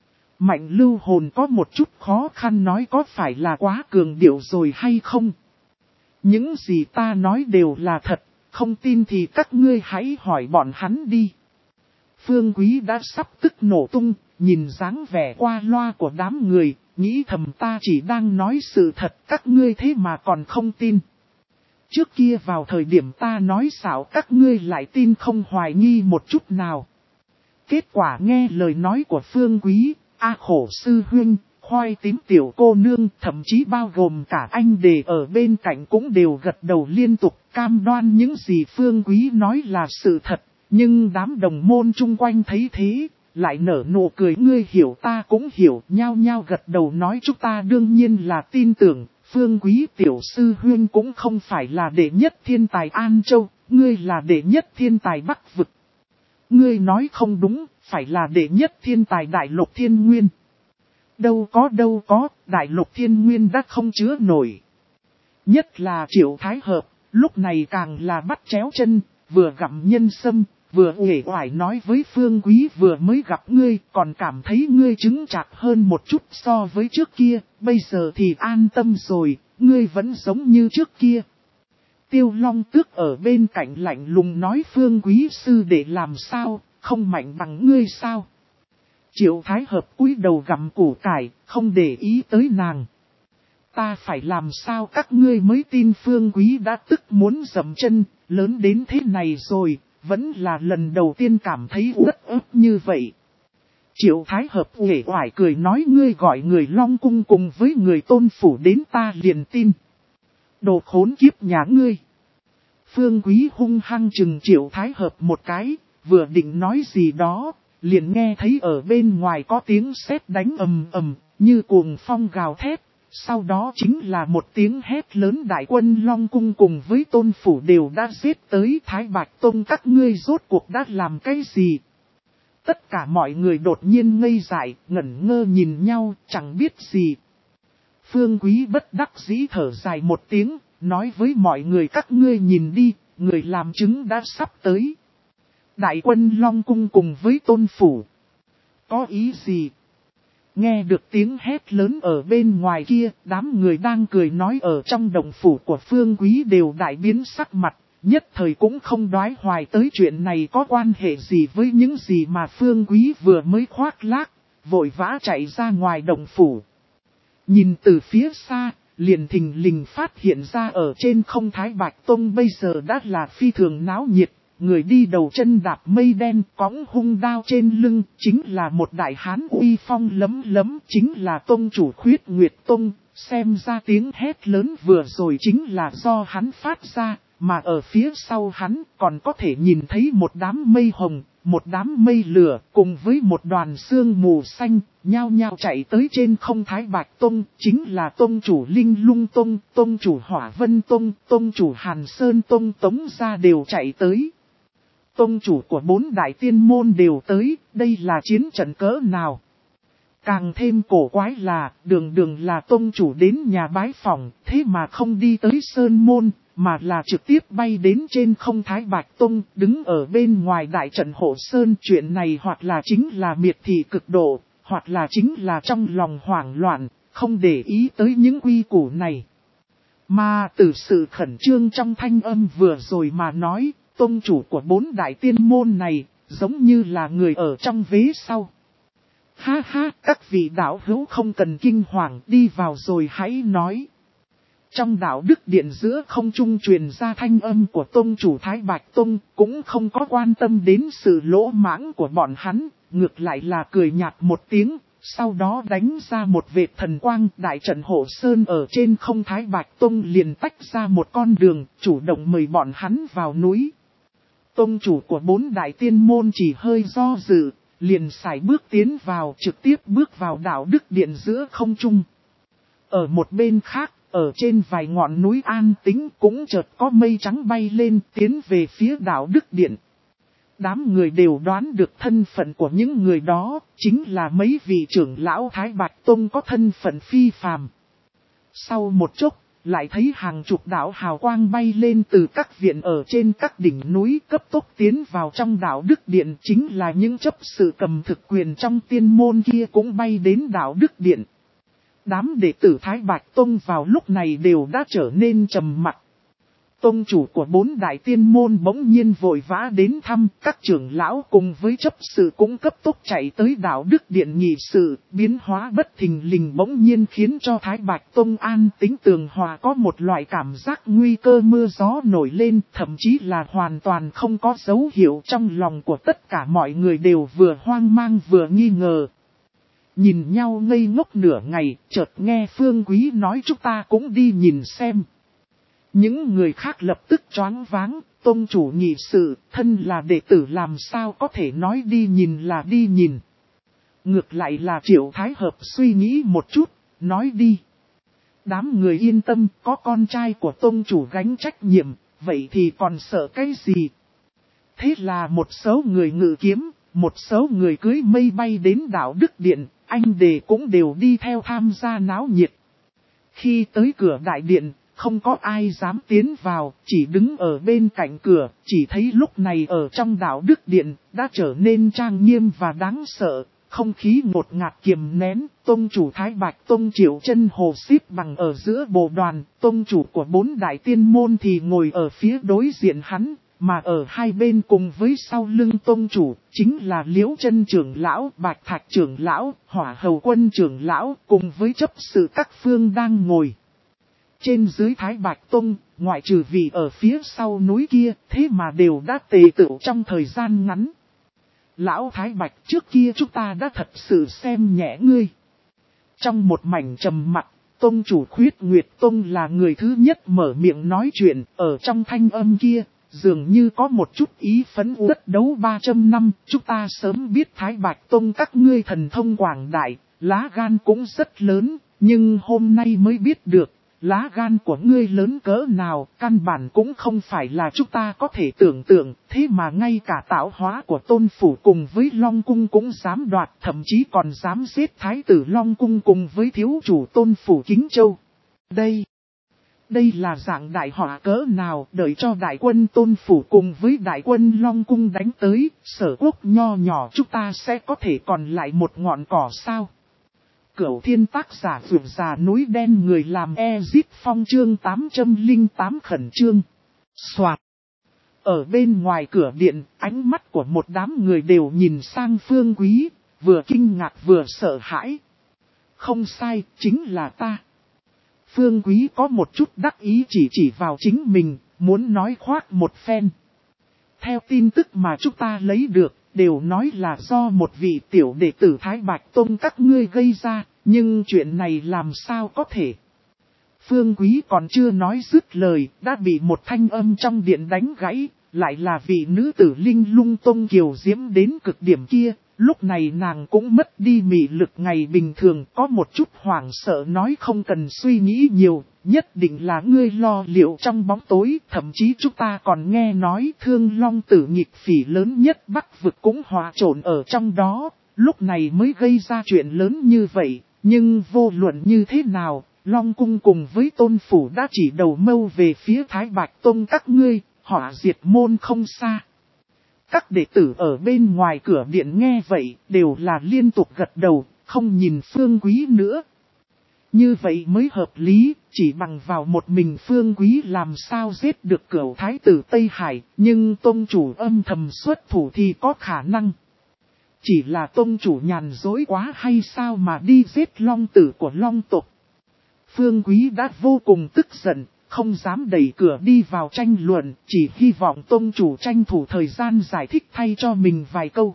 S1: Mạnh lưu hồn có một chút khó khăn nói có phải là quá cường điệu rồi hay không. Những gì ta nói đều là thật, không tin thì các ngươi hãy hỏi bọn hắn đi. Phương Quý đã sắp tức nổ tung. Nhìn dáng vẻ qua loa của đám người, nghĩ thầm ta chỉ đang nói sự thật, các ngươi thế mà còn không tin. Trước kia vào thời điểm ta nói xạo các ngươi lại tin không hoài nghi một chút nào. Kết quả nghe lời nói của Phương Quý, A Khổ Sư Huynh, Khoai Tím Tiểu Cô Nương, thậm chí bao gồm cả anh đề ở bên cạnh cũng đều gật đầu liên tục cam đoan những gì Phương Quý nói là sự thật. Nhưng đám đồng môn chung quanh thấy thế, lại nở nụ cười. Ngươi hiểu ta cũng hiểu, nhao nhao gật đầu nói chúng ta đương nhiên là tin tưởng, Phương Quý tiểu sư huynh cũng không phải là đệ nhất thiên tài An Châu, ngươi là đệ nhất thiên tài Bắc Vực. Ngươi nói không đúng, phải là đệ nhất thiên tài Đại Lục Thiên Nguyên. Đâu có đâu có, Đại Lục Thiên Nguyên đã không chứa nổi. Nhất là Triệu Thái Hợp, lúc này càng là bắt chéo chân, vừa gặm nhân sâm, vừa uể oải nói với Phương Quý vừa mới gặp ngươi, còn cảm thấy ngươi chứng chạc hơn một chút so với trước kia, bây giờ thì an tâm rồi, ngươi vẫn giống như trước kia. Tiêu Long Tước ở bên cạnh lạnh lùng nói Phương Quý sư để làm sao, không mạnh bằng ngươi sao. Triệu Thái Hợp cúi đầu gặm củ cải, không để ý tới nàng. Ta phải làm sao các ngươi mới tin Phương Quý đã tức muốn dậm chân, lớn đến thế này rồi, vẫn là lần đầu tiên cảm thấy uất ức như vậy. Triệu Thái Hợp uể oải cười nói ngươi gọi người Long Cung cùng với người Tôn Phủ đến ta liền tin. Đồ khốn kiếp nhà ngươi. Phương Quý hung hăng chừng Triệu Thái Hợp một cái, vừa định nói gì đó, liền nghe thấy ở bên ngoài có tiếng sét đánh ầm ầm, như cuồng phong gào thét. Sau đó chính là một tiếng hét lớn đại quân Long Cung cùng với Tôn Phủ đều đã giết tới Thái Bạch Tông các ngươi rốt cuộc đã làm cái gì. Tất cả mọi người đột nhiên ngây dại, ngẩn ngơ nhìn nhau, chẳng biết gì. Phương Quý bất đắc dĩ thở dài một tiếng, nói với mọi người các ngươi nhìn đi, người làm chứng đã sắp tới. Đại quân Long Cung cùng với Tôn Phủ. Có ý gì? Nghe được tiếng hét lớn ở bên ngoài kia, đám người đang cười nói ở trong đồng phủ của Phương Quý đều đại biến sắc mặt, nhất thời cũng không đoái hoài tới chuyện này có quan hệ gì với những gì mà Phương Quý vừa mới khoác lác, vội vã chạy ra ngoài đồng phủ. Nhìn từ phía xa, liền thình lình phát hiện ra ở trên không Thái Bạch Tông bây giờ đã là phi thường náo nhiệt. Người đi đầu chân đạp mây đen cõng hung đao trên lưng, chính là một đại hán uy phong lấm lấm, chính là tông chủ Khuyết Nguyệt Tông, xem ra tiếng hét lớn vừa rồi chính là do hắn phát ra, mà ở phía sau hắn còn có thể nhìn thấy một đám mây hồng, một đám mây lửa, cùng với một đoàn sương mù xanh, nhao nhao chạy tới trên không Thái Bạch Tông, chính là tông chủ Linh Lung Tông, tông chủ Hỏa Vân Tông, tông chủ Hàn Sơn Tông Tống gia đều chạy tới. Tông chủ của bốn đại tiên môn đều tới, đây là chiến trận cỡ nào. Càng thêm cổ quái là, đường đường là tông chủ đến nhà bái phỏng, thế mà không đi tới Sơn Môn, mà là trực tiếp bay đến trên không Thái Bạch Tông, đứng ở bên ngoài đại trận hộ Sơn. Chuyện này hoặc là chính là miệt thị cực độ, hoặc là chính là trong lòng hoảng loạn, không để ý tới những quy củ này. Mà từ sự khẩn trương trong thanh âm vừa rồi mà nói, tông chủ của bốn đại tiên môn này, giống như là người ở trong vế sau. Ha ha, các vị đạo hữu không cần kinh hoàng, đi vào rồi hãy nói. Trong đạo đức điện giữa không trung truyền ra thanh âm của tông chủ Thái Bạch Tông, cũng không có quan tâm đến sự lỗ mãng của bọn hắn, ngược lại là cười nhạt một tiếng, sau đó đánh ra một vệt thần quang. Đại trận hộ sơn ở trên không Thái Bạch Tông liền tách ra một con đường, chủ động mời bọn hắn vào núi. Tông chủ của bốn đại tiên môn chỉ hơi do dự, liền sải bước tiến vào, trực tiếp bước vào đạo đức điện giữa không trung. Ở một bên khác, ở trên vài ngọn núi an tĩnh cũng chợt có mây trắng bay lên tiến về phía đạo đức điện. Đám người đều đoán được thân phận của những người đó, chính là mấy vị trưởng lão Thái Bạch Tông có thân phận phi phàm. Sau một chốc, lại thấy hàng chục đạo hào quang bay lên từ các viện ở trên các đỉnh núi cấp tốc tiến vào trong đạo đức điện, chính là những chấp sự cầm thực quyền trong tiên môn kia cũng bay đến đạo đức điện. Đám đệ tử Thái Bạch Tông vào lúc này đều đã trở nên trầm mặc. Tông chủ của bốn đại tiên môn bỗng nhiên vội vã đến thăm, các trưởng lão cùng với chấp sự cũng cấp tốc chạy tới đạo đức điện nghị sự, biến hóa bất thình lình bỗng nhiên khiến cho Thái Bạch Tông an tĩnh tường hòa có một loại cảm giác nguy cơ mưa gió nổi lên, thậm chí là hoàn toàn không có dấu hiệu. Trong lòng của tất cả mọi người đều vừa hoang mang vừa nghi ngờ. Nhìn nhau ngây ngốc nửa ngày, chợt nghe Phương Quý nói chúng ta cũng đi nhìn xem. Những người khác lập tức choáng váng, tông chủ nghị sự, thân là đệ tử làm sao có thể nói đi nhìn là đi nhìn. Ngược lại là Triệu Thái Hợp suy nghĩ một chút, nói đi. Đám người yên tâm, có con trai của tông chủ gánh trách nhiệm, vậy thì còn sợ cái gì? Thế là một số người ngự kiếm, một số người cưới mây bay đến đảo Đức Điện, anh đề cũng đều đi theo tham gia náo nhiệt. Khi tới cửa đại điện, không có ai dám tiến vào, chỉ đứng ở bên cạnh cửa, chỉ thấy lúc này ở trong đảo Đức Điện, đã trở nên trang nghiêm và đáng sợ, không khí ngột ngạt kiềm nén, tông chủ Thái Bạch Tông Triệu Chân Hồ xếp bằng ở giữa bộ đoàn, tông chủ của bốn đại tiên môn thì ngồi ở phía đối diện hắn, mà ở hai bên cùng với sau lưng tông chủ, chính là Liễu Chân trưởng lão, Bạch Thạch trưởng lão, Hỏa Hầu Quân trưởng lão, cùng với chấp sự các phương đang ngồi. Trên dưới Thái Bạch Tông, ngoại trừ vị ở phía sau núi kia, thế mà đều đã tề tựu trong thời gian ngắn. Lão Thái Bạch, trước kia chúng ta đã thật sự xem nhẹ ngươi. Trong một mảnh trầm mặc, Tông chủ Khuyết Nguyệt Tông là người thứ nhất mở miệng nói chuyện, ở trong thanh âm kia, dường như có một chút ý phấn uất đấu ba trăm năm, chúng ta sớm biết Thái Bạch Tông các ngươi thần thông quảng đại, lá gan cũng rất lớn, nhưng hôm nay mới biết được. Lá gan của ngươi lớn cỡ nào, căn bản cũng không phải là chúng ta có thể tưởng tượng, thế mà ngay cả tạo hóa của Tôn Phủ cùng với Long Cung cũng dám đoạt, thậm chí còn dám giết Thái tử Long Cung cùng với thiếu chủ Tôn Phủ Kính Châu. Đây, đây là dạng đại họa cỡ nào, đợi cho đại quân Tôn Phủ cùng với đại quân Long Cung đánh tới, Sở Quốc nho nhỏ chúng ta sẽ có thể còn lại một ngọn cỏ sao? Cửu Thiên tác giả vượt già núi đen người làm Ezit Phong chương tám trăm lẻ tám khẩn trương. Soạt. Ở bên ngoài cửa điện, ánh mắt của một đám người đều nhìn sang Phương Quý, vừa kinh ngạc vừa sợ hãi. Không sai, chính là ta. Phương Quý có một chút đắc ý chỉ chỉ vào chính mình, muốn nói khoác một phen. Theo tin tức mà chúng ta lấy được, đều nói là do một vị tiểu đệ tử Thái Bạch Tông các ngươi gây ra, nhưng chuyện này làm sao có thể. Phương Quý còn chưa nói dứt lời, đã bị một thanh âm trong điện đánh gãy, lại là vị nữ tử Linh Lung Tông kiều diễm đến cực điểm kia, lúc này nàng cũng mất đi mị lực ngày bình thường, có một chút hoảng sợ nói không cần suy nghĩ nhiều, nhất định là ngươi lo liệu trong bóng tối, thậm chí chúng ta còn nghe nói Thương Long tử nghịch phỉ lớn nhất Bắc vực cũng hòa trộn ở trong đó, lúc này mới gây ra chuyện lớn như vậy, nhưng vô luận như thế nào, Long Cung cùng với Tôn Phủ đã chỉ đầu mâu về phía Thái Bạch Tông các ngươi, họa diệt môn không xa. Các đệ tử ở bên ngoài cửa điện nghe vậy, đều là liên tục gật đầu, không nhìn Phương Quý nữa. Như vậy mới hợp lý, chỉ bằng vào một mình Phương Quý làm sao giết được cửu thái tử Tây Hải, nhưng tông chủ âm thầm xuất thủ thì có khả năng. Chỉ là tông chủ nhàn dối quá hay sao mà đi giết long tử của long tộc. Phương Quý đã vô cùng tức giận, không dám đẩy cửa đi vào tranh luận, chỉ hy vọng tông chủ tranh thủ thời gian giải thích thay cho mình vài câu.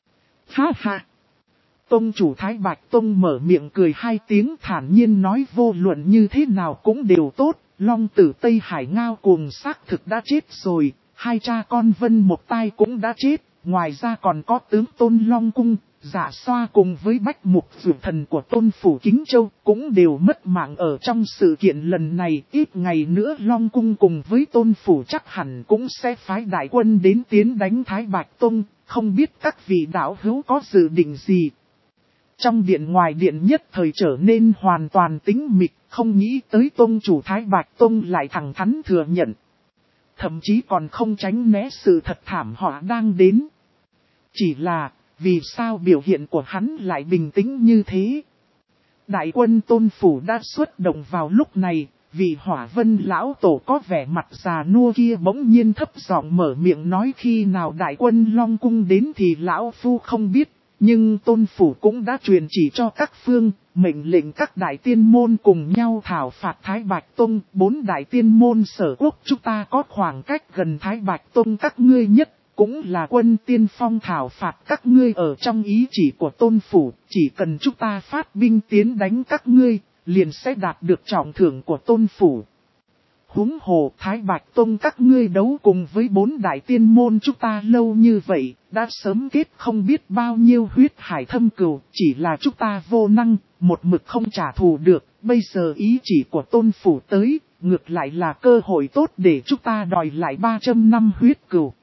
S1: Ha ha! Tông chủ Thái Bạch Tông mở miệng cười hai tiếng thản nhiên nói vô luận như thế nào cũng đều tốt, long tử Tây Hải Ngao cuồng xác thực đã chết rồi, hai cha con Vân Một Tai cũng đã chết, ngoài ra còn có tướng Tôn Long Cung, Dạ Xoa cùng với Bách Mục Dụ Thần của Tôn Phủ Kính Châu cũng đều mất mạng ở trong sự kiện lần này, ít ngày nữa Long Cung cùng với Tôn Phủ chắc hẳn cũng sẽ phái đại quân đến tiến đánh Thái Bạch Tông, không biết các vị đạo hữu có dự định gì. Trong điện ngoài điện nhất thời trở nên hoàn toàn tĩnh mịch, không nghĩ tới tông chủ Thái Bạch Tông lại thẳng thắn thừa nhận. Thậm chí còn không tránh né sự thật thảm họa đang đến. Chỉ là, vì sao biểu hiện của hắn lại bình tĩnh như thế? Đại quân Tôn Phủ đã xuất động vào lúc này, vị Hỏa Vân lão tổ có vẻ mặt già nua kia bỗng nhiên thấp giọng mở miệng nói khi nào đại quân Long Cung đến thì lão phu không biết. Nhưng Tôn Phủ cũng đã truyền chỉ cho các phương, mệnh lệnh các đại tiên môn cùng nhau thảo phạt Thái Bạch Tông. Bốn đại tiên môn Sở Quốc chúng ta có khoảng cách gần Thái Bạch Tông các ngươi nhất, cũng là quân tiên phong thảo phạt các ngươi ở trong ý chỉ của Tôn Phủ. Chỉ cần chúng ta phát binh tiến đánh các ngươi, liền sẽ đạt được trọng thưởng của Tôn Phủ. Huống hồ Thái Bạch Tông các ngươi đấu cùng với bốn đại tiên môn chúng ta lâu như vậy, đã sớm kết không biết bao nhiêu huyết hải thâm cừu, chỉ là chúng ta vô năng, một mực không trả thù được, bây giờ ý chỉ của tôn phủ tới, ngược lại là cơ hội tốt để chúng ta đòi lại ba trăm năm huyết cừu.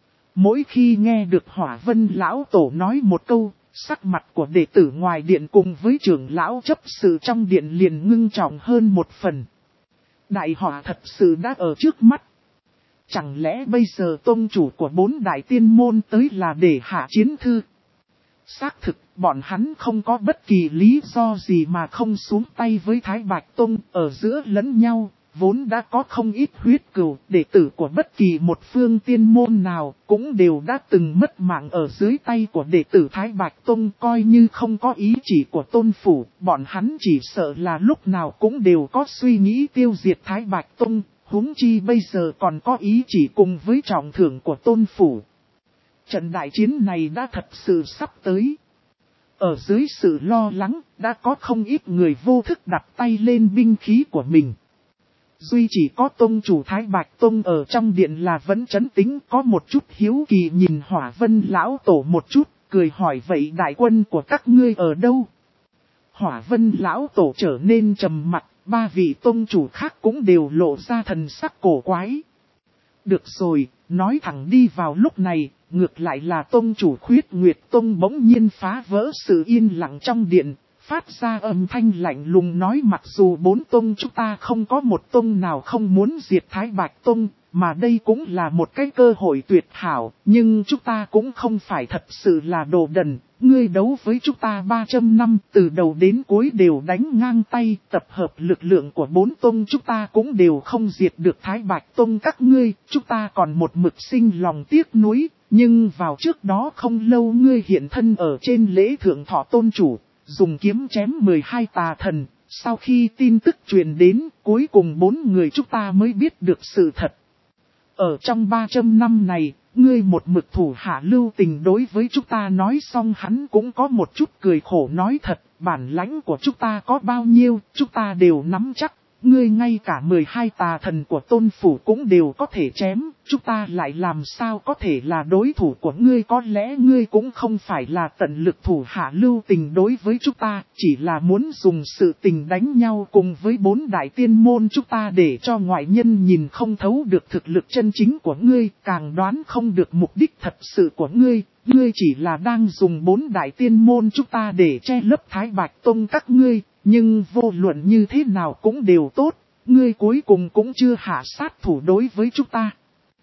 S1: Mỗi khi nghe được Hỏa Vân lão tổ nói một câu, sắc mặt của đệ tử ngoài điện cùng với trưởng lão chấp sự trong điện liền ngưng trọng hơn một phần. Đại họa thật sự đã ở trước mắt. Chẳng lẽ bây giờ tông chủ của bốn đại tiên môn tới là để hạ chiến thư? Xác thực, bọn hắn không có bất kỳ lý do gì mà không xuống tay với Thái Bạch Tông, ở giữa lẫn nhau, vốn đã có không ít huyết cừu, đệ tử của bất kỳ một phương tiên môn nào cũng đều đã từng mất mạng ở dưới tay của đệ tử Thái Bạch Tông, coi như không có ý chỉ của tôn phủ, bọn hắn chỉ sợ là lúc nào cũng đều có suy nghĩ tiêu diệt Thái Bạch Tông, huống chi bây giờ còn có ý chỉ cùng với trọng thưởng của tôn phủ. Trận đại chiến này đã thật sự sắp tới. Ở dưới sự lo lắng, đã có không ít người vô thức đặt tay lên binh khí của mình. Duy chỉ có tông chủ Thái Bạch Tông ở trong điện là vẫn trấn tĩnh, có một chút hiếu kỳ nhìn Hỏa Vân lão tổ một chút, cười hỏi vậy đại quân của các ngươi ở đâu? Hỏa Vân lão tổ trở nên trầm mặt, ba vị tông chủ khác cũng đều lộ ra thần sắc cổ quái. Được rồi, nói thẳng đi vào lúc này, ngược lại là tông chủ Khuyết Nguyệt Tông bỗng nhiên phá vỡ sự yên lặng trong điện, phát ra âm thanh lạnh lùng nói mặc dù bốn tông chúng ta không có một tông nào không muốn diệt Thái Bạch Tông, mà đây cũng là một cái cơ hội tuyệt hảo, nhưng chúng ta cũng không phải thật sự là đồ đần, ngươi đấu với chúng ta ba trăm năm từ đầu đến cuối đều đánh ngang tay, tập hợp lực lượng của bốn tông chúng ta cũng đều không diệt được Thái Bạch Tông các ngươi, chúng ta còn một mực sinh lòng tiếc nuối, nhưng vào trước đó không lâu ngươi hiện thân ở trên lễ thượng thọ tôn chủ. Dùng kiếm chém mười hai tà thần, sau khi tin tức truyền đến, cuối cùng bốn người chúng ta mới biết được sự thật. Ở trong ba trăm năm này, ngươi một mực thủ hạ lưu tình đối với chúng ta nói xong hắn cũng có một chút cười khổ nói thật, bản lãnh của chúng ta có bao nhiêu, chúng ta đều nắm chắc. Ngươi ngay cả mười hai tà thần của tôn phủ cũng đều có thể chém, chúng ta lại làm sao có thể là đối thủ của ngươi, có lẽ ngươi cũng không phải là tận lực thủ hạ lưu tình đối với chúng ta, chỉ là muốn dùng sự tình đánh nhau cùng với bốn đại tiên môn chúng ta để cho ngoại nhân nhìn không thấu được thực lực chân chính của ngươi, càng đoán không được mục đích thật sự của ngươi. Ngươi chỉ là đang dùng bốn đại tiên môn chúng ta để che lấp Thái Bạch Tông các ngươi, nhưng vô luận như thế nào cũng đều tốt, ngươi cuối cùng cũng chưa hạ sát thủ đối với chúng ta.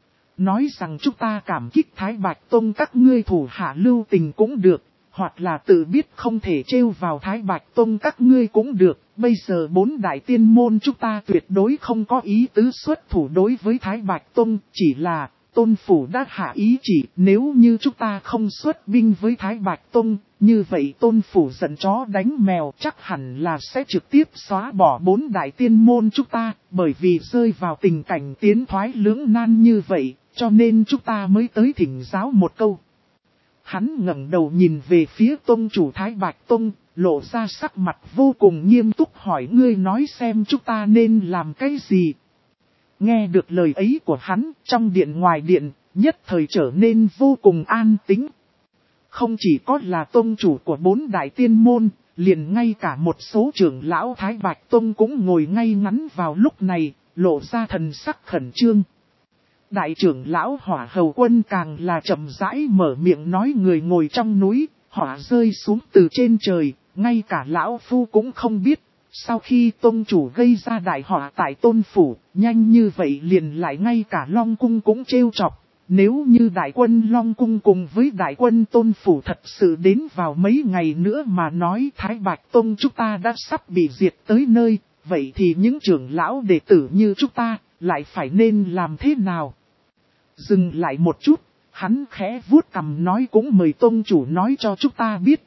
S1: Nói rằng chúng ta cảm kích Thái Bạch Tông các ngươi thủ hạ lưu tình cũng được, hoặc là tự biết không thể trêu vào Thái Bạch Tông các ngươi cũng được, bây giờ bốn đại tiên môn chúng ta tuyệt đối không có ý tứ xuất thủ đối với Thái Bạch Tông, chỉ là tôn phủ đã hạ ý chỉ nếu như chúng ta không xuất binh với Thái Bạch Tông, như vậy tôn phủ giận chó đánh mèo chắc hẳn là sẽ trực tiếp xóa bỏ bốn đại tiên môn chúng ta, bởi vì rơi vào tình cảnh tiến thoái lưỡng nan như vậy, cho nên chúng ta mới tới thỉnh giáo một câu. Hắn ngẩng đầu nhìn về phía tông chủ Thái Bạch Tông, lộ ra sắc mặt vô cùng nghiêm túc hỏi ngươi nói xem chúng ta nên làm cái gì. Nghe được lời ấy của hắn, trong điện ngoài điện, nhất thời trở nên vô cùng an tĩnh. Không chỉ có là tông chủ của bốn đại tiên môn, liền ngay cả một số trưởng lão Thái Bạch Tông cũng ngồi ngay ngắn vào lúc này, lộ ra thần sắc khẩn trương. Đại trưởng lão Hỏa Hầu Quân càng là chậm rãi mở miệng nói người ngồi trong núi, hỏa rơi xuống từ trên trời, ngay cả lão phu cũng không biết. Sau khi tôn chủ gây ra đại họa tại tôn phủ, nhanh như vậy liền lại ngay cả Long Cung cũng trêu chọc. Nếu như đại quân Long Cung cùng với đại quân tôn phủ thật sự đến vào mấy ngày nữa mà nói Thái Bạch Tông chúng ta đã sắp bị diệt tới nơi, vậy thì những trưởng lão đệ tử như chúng ta, lại phải nên làm thế nào? Dừng lại một chút, hắn khẽ vuốt cằm nói cũng mời tôn chủ nói cho chúng ta biết.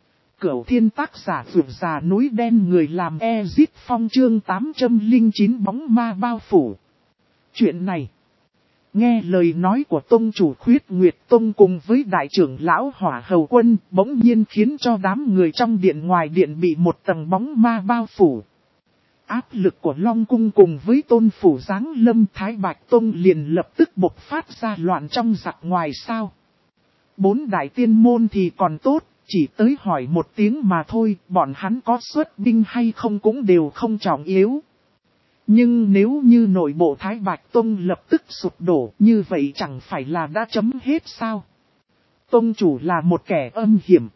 S1: Cửu Thiên tác giả vượt già núi đen người làm Ezit Phong chương tám trăm lẻ chín bóng ma bao phủ. Chuyện này, nghe lời nói của tông chủ Khuyết Nguyệt Tông cùng với đại trưởng lão Hỏa Hầu Quân bỗng nhiên khiến cho đám người trong điện ngoài điện bị một tầng bóng ma bao phủ. áp lực của Long Cung cùng với Tôn Phủ giáng lâm, Thái Bạch Tông liền lập tức bộc phát ra loạn trong giặc ngoài sao. Bốn đại tiên môn thì còn tốt, chỉ tới hỏi một tiếng mà thôi, bọn hắn có xuất binh hay không cũng đều không trọng yếu. Nhưng nếu như nội bộ Thái Bạch Tông lập tức sụp đổ, như vậy chẳng phải là đã chấm hết sao? Tông chủ là một kẻ âm hiểm.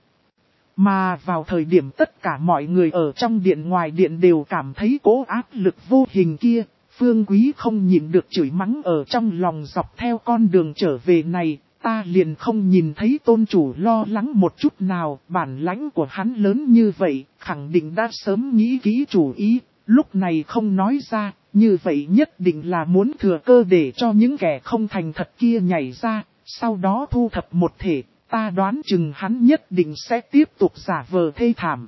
S1: Mà vào thời điểm tất cả mọi người ở trong điện ngoài điện đều cảm thấy cố áp lực vô hình kia, Phương Quý không nhìn được chửi mắng ở trong lòng dọc theo con đường trở về này, ta liền không nhìn thấy tôn chủ lo lắng một chút nào, bản lãnh của hắn lớn như vậy, khẳng định đã sớm nghĩ kỹ chủ ý, lúc này không nói ra, như vậy nhất định là muốn thừa cơ để cho những kẻ không thành thật kia nhảy ra, sau đó thu thập một thể. Ta đoán chừng hắn nhất định sẽ tiếp tục giả vờ thê thảm.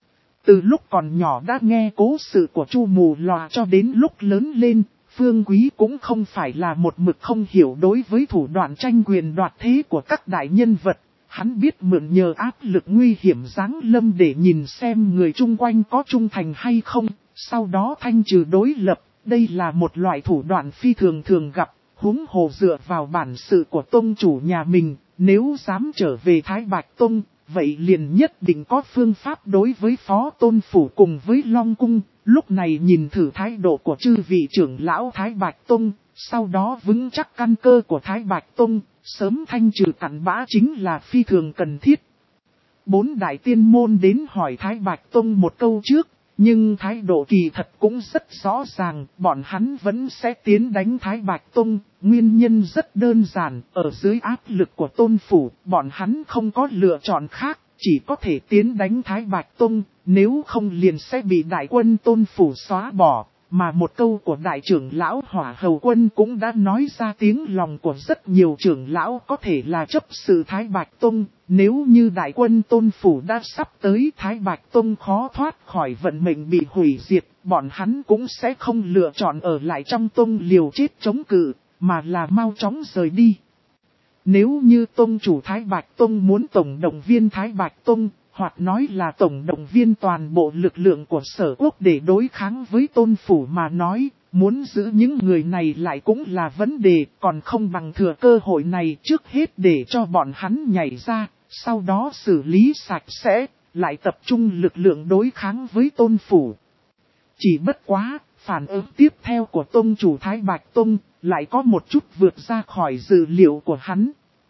S1: Từ lúc còn nhỏ đã nghe cố sự của Chu Mù Lòa cho đến lúc lớn lên, Phương Quý cũng không phải là một mực không hiểu đối với thủ đoạn tranh quyền đoạt thế của các đại nhân vật. Hắn biết mượn nhờ áp lực nguy hiểm giáng lâm để nhìn xem người chung quanh có trung thành hay không, sau đó thanh trừ đối lập. Đây là một loại thủ đoạn phi thường thường gặp, huống hồ dựa vào bản sự của tông chủ nhà mình. Nếu dám trở về Thái Bạch Tông, vậy liền nhất định có phương pháp đối với Phó Tôn Phủ cùng với Long Cung. Lúc này nhìn thử thái độ của chư vị trưởng lão Thái Bạch Tông, sau đó vững chắc căn cơ của Thái Bạch Tông, sớm thanh trừ cặn bã chính là phi thường cần thiết. Bốn đại tiên môn đến hỏi Thái Bạch Tông một câu trước, nhưng thái độ kỳ thật cũng rất rõ ràng, bọn hắn vẫn sẽ tiến đánh Thái Bạch Tông. Nguyên nhân rất đơn giản, ở dưới áp lực của Tôn Phủ, bọn hắn không có lựa chọn khác, chỉ có thể tiến đánh Thái Bạch Tông, nếu không liền sẽ bị đại quân Tôn Phủ xóa bỏ. Mà một câu của đại trưởng lão Hỏa Hầu Quân cũng đã nói ra tiếng lòng của rất nhiều trưởng lão có thể là chấp sự Thái Bạch Tông. Nếu như đại quân Tôn Phủ đã sắp tới, Thái Bạch Tông khó thoát khỏi vận mệnh bị hủy diệt, bọn hắn cũng sẽ không lựa chọn ở lại trong tông liều chết chống cự, mà là mau chóng rời đi. Nếu như tông chủ Thái Bạch Tông muốn tổng động viên Thái Bạch Tông, hoặc nói là tổng động viên toàn bộ lực lượng của sở quốc để đối kháng với Tôn Phủ mà nói, muốn giữ những người này lại cũng là vấn đề, còn không bằng thừa cơ hội này trước hết để cho bọn hắn nhảy ra, sau đó xử lý sạch sẽ, lại tập trung lực lượng đối kháng với Tôn Phủ. Chỉ bất quá, phản ứng tiếp theo của tông chủ Thái Bạch Tông lại có một chút vượt ra khỏi dự liệu của hắn.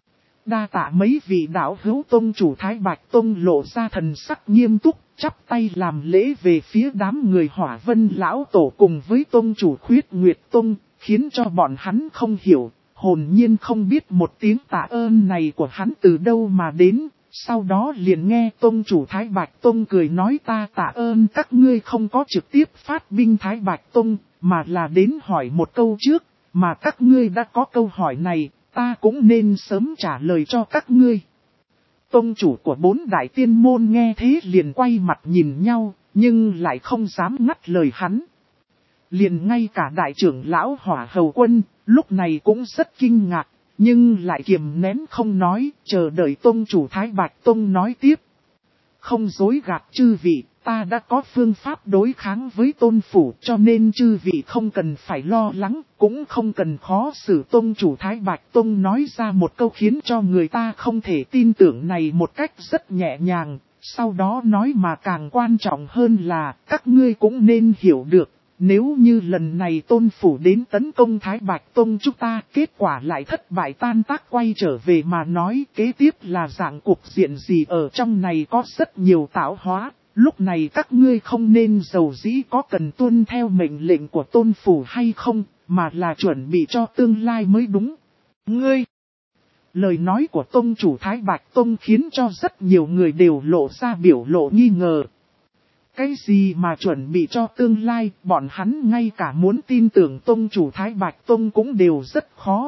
S1: Đa tạ mấy vị đạo hữu, tông chủ Thái Bạch Tông lộ ra thần sắc nghiêm túc, chắp tay làm lễ về phía đám người Hỏa Vân Lão Tổ cùng với tông chủ Khuyết Nguyệt Tông, khiến cho bọn hắn không hiểu, hồn nhiên không biết một tiếng tạ ơn này của hắn từ đâu mà đến. Sau đó liền nghe tông chủ Thái Bạch Tông cười nói, ta tạ ơn các ngươi không có trực tiếp phát binh Thái Bạch Tông, mà là đến hỏi một câu trước, mà các ngươi đã có câu hỏi này, ta cũng nên sớm trả lời cho các ngươi. Tông chủ của bốn đại tiên môn nghe thế liền quay mặt nhìn nhau, nhưng lại không dám ngắt lời hắn. Liền ngay cả đại trưởng lão Hỏa Hầu Quân, lúc này cũng rất kinh ngạc, nhưng lại kiềm nén không nói, chờ đợi tông chủ Thái Bạch Tông nói tiếp. Không dối gạt chư vị, ta đã có phương pháp đối kháng với Tôn Phủ, cho nên chư vị không cần phải lo lắng, cũng không cần khó xử. Tông chủ Thái Bạch Tông nói ra một câu khiến cho người ta không thể tin tưởng này một cách rất nhẹ nhàng, sau đó nói mà càng quan trọng hơn là, các ngươi cũng nên hiểu được. Nếu như lần này Tôn Phủ đến tấn công Thái Bạch Tông chúng ta, kết quả lại thất bại tan tác quay trở về mà nói, kế tiếp là dạng cục diện gì, ở trong này có rất nhiều tạo hóa. Lúc này các ngươi không nên giàu dĩ có cần tuân theo mệnh lệnh của Tôn Phủ hay không, mà là chuẩn bị cho tương lai mới đúng. Ngươi! Lời nói của Tông chủ Thái Bạch Tông khiến cho rất nhiều người đều lộ ra biểu lộ nghi ngờ. Cái gì mà chuẩn bị cho tương lai, bọn hắn ngay cả muốn tin tưởng tông chủ Thái Bạch Tông cũng đều rất khó.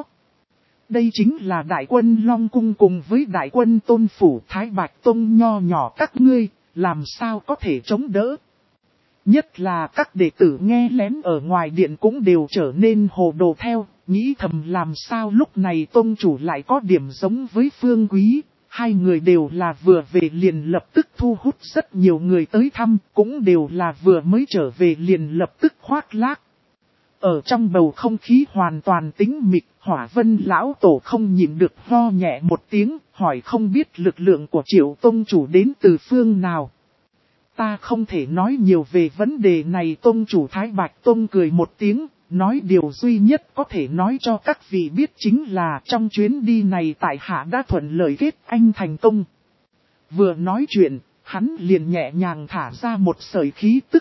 S1: Đây chính là đại quân Long Cung cùng với đại quân Tôn Phủ, Thái Bạch Tông nho nhỏ các ngươi, làm sao có thể chống đỡ. Nhất là các đệ tử nghe lén ở ngoài điện cũng đều trở nên hồ đồ theo, nghĩ thầm làm sao lúc này tông chủ lại có điểm giống với Phương Quý. Hai người đều là vừa về liền lập tức thu hút rất nhiều người tới thăm, cũng đều là vừa mới trở về liền lập tức khoác lác. Ở trong bầu không khí hoàn toàn tĩnh mịch, Hỏa Vân lão tổ không nhịn được ho nhẹ một tiếng, hỏi không biết lực lượng của Triệu tông chủ đến từ phương nào. Ta không thể nói nhiều về vấn đề này, tông chủ Thái Bạch Tông cười một tiếng, nói điều duy nhất có thể nói cho các vị biết chính là trong chuyến đi này tại hạ đã thuận lợi kết anh thành công. Vừa nói chuyện, hắn liền nhẹ nhàng thả ra một sợi khí tức.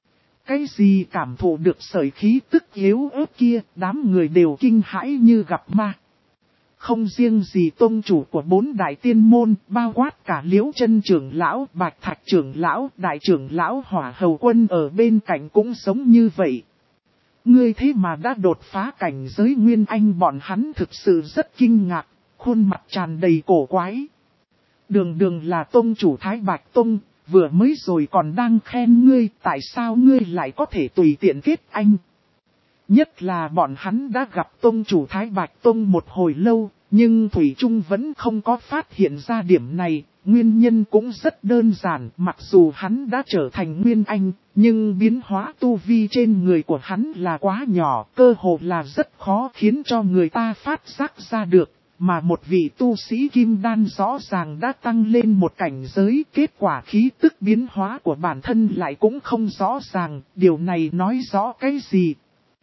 S1: Cái gì cảm thụ được sợi khí tức yếu ớt kia, đám người đều kinh hãi như gặp ma. Không riêng gì tông chủ của bốn đại tiên môn, bao quát cả Liễu Chân trưởng lão, Bạch Thạch trưởng lão, đại trưởng lão Hỏa Hầu Quân ở bên cạnh cũng sống như vậy. Ngươi thế mà đã đột phá cảnh giới Nguyên Anh, bọn hắn thực sự rất kinh ngạc, khuôn mặt tràn đầy cổ quái. Đường đường là tông chủ Thái Bạch Tông, vừa mới rồi còn đang khen ngươi, tại sao ngươi lại có thể tùy tiện kết anh? Nhất là bọn hắn đã gặp tông chủ Thái Bạch Tông một hồi lâu, nhưng Thủy Trung vẫn không có phát hiện ra điểm này. Nguyên nhân cũng rất đơn giản, mặc dù hắn đã trở thành Nguyên Anh, nhưng biến hóa tu vi trên người của hắn là quá nhỏ, cơ hồ là rất khó khiến cho người ta phát giác ra được. Mà một vị tu sĩ kim đan rõ ràng đã tăng lên một cảnh giới, kết quả khí tức biến hóa của bản thân lại cũng không rõ ràng, điều này nói rõ cái gì?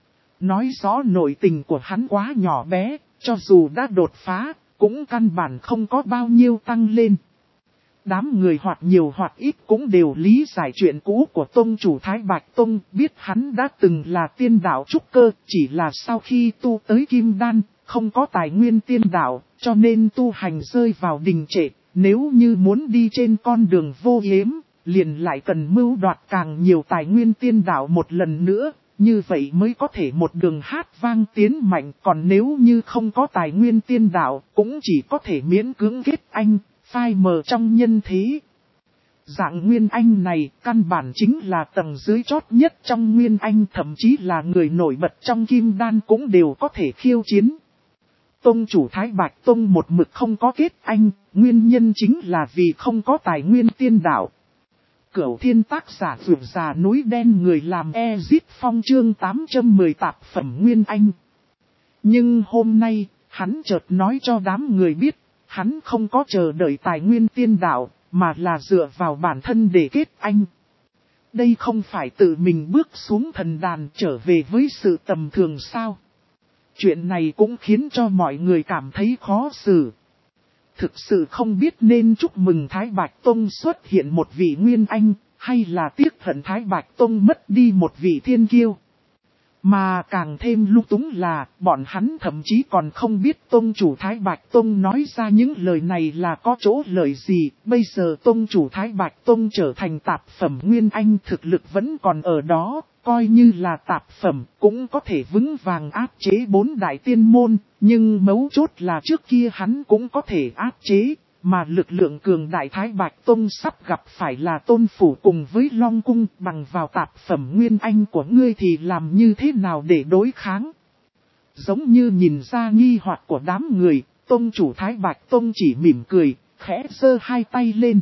S1: Nói rõ nội tình của hắn quá nhỏ bé, cho dù đã đột phá, cũng căn bản không có bao nhiêu tăng lên. Đám người hoặc nhiều hoặc ít cũng đều lý giải chuyện cũ của tông chủ Thái Bạch Tông, biết hắn đã từng là tiên đạo trúc cơ, chỉ là sau khi tu tới kim đan, không có tài nguyên tiên đạo, cho nên tu hành rơi vào đình trệ. Nếu như muốn đi trên con đường vô yếm, liền lại cần mưu đoạt càng nhiều tài nguyên tiên đạo một lần nữa, như vậy mới có thể một đường hát vang tiến mạnh. Còn nếu như không có tài nguyên tiên đạo, cũng chỉ có thể miễn cưỡng kết anh, phai mờ trong nhân thế. Dạng Nguyên Anh này căn bản chính là tầng dưới chót nhất trong Nguyên Anh, thậm chí là người nổi bật trong kim đan cũng đều có thể khiêu chiến. Tông chủ Thái Bạch Tông một mực không có kết anh, nguyên nhân chính là vì không có tài nguyên tiên đạo. Cửu Thiên tác giả vượt già núi đen người làm Ezit Phong chương tám trăm mười tạp phẩm Nguyên Anh. Nhưng hôm nay, hắn chợt nói cho đám người biết, hắn không có chờ đợi tài nguyên tiên đạo, mà là dựa vào bản thân để kết anh. Đây không phải tự mình bước xuống thần đàn trở về với sự tầm thường sao? Chuyện này cũng khiến cho mọi người cảm thấy khó xử. Thực sự không biết nên chúc mừng Thái Bạch Tông xuất hiện một vị Nguyên Anh, hay là tiếc hận Thái Bạch Tông mất đi một vị thiên kiêu. Mà càng thêm lung túng là, bọn hắn thậm chí còn không biết Tông chủ Thái Bạch Tông nói ra những lời này là có chỗ lợi gì. Bây giờ Tông chủ Thái Bạch Tông trở thành tạp phẩm Nguyên Anh, thực lực vẫn còn ở đó, coi như là tạp phẩm cũng có thể vững vàng áp chế bốn đại tiên môn. Nhưng mấu chốt là trước kia hắn cũng có thể áp chế, mà lực lượng cường đại Thái Bạch Tông sắp gặp phải là Tôn Phủ cùng với Long Cung, bằng vào tạp phẩm Nguyên Anh của ngươi thì làm như thế nào để đối kháng? Giống như nhìn ra nghi hoặc của đám người, Tông chủ Thái Bạch Tông chỉ mỉm cười, khẽ giơ hai tay lên.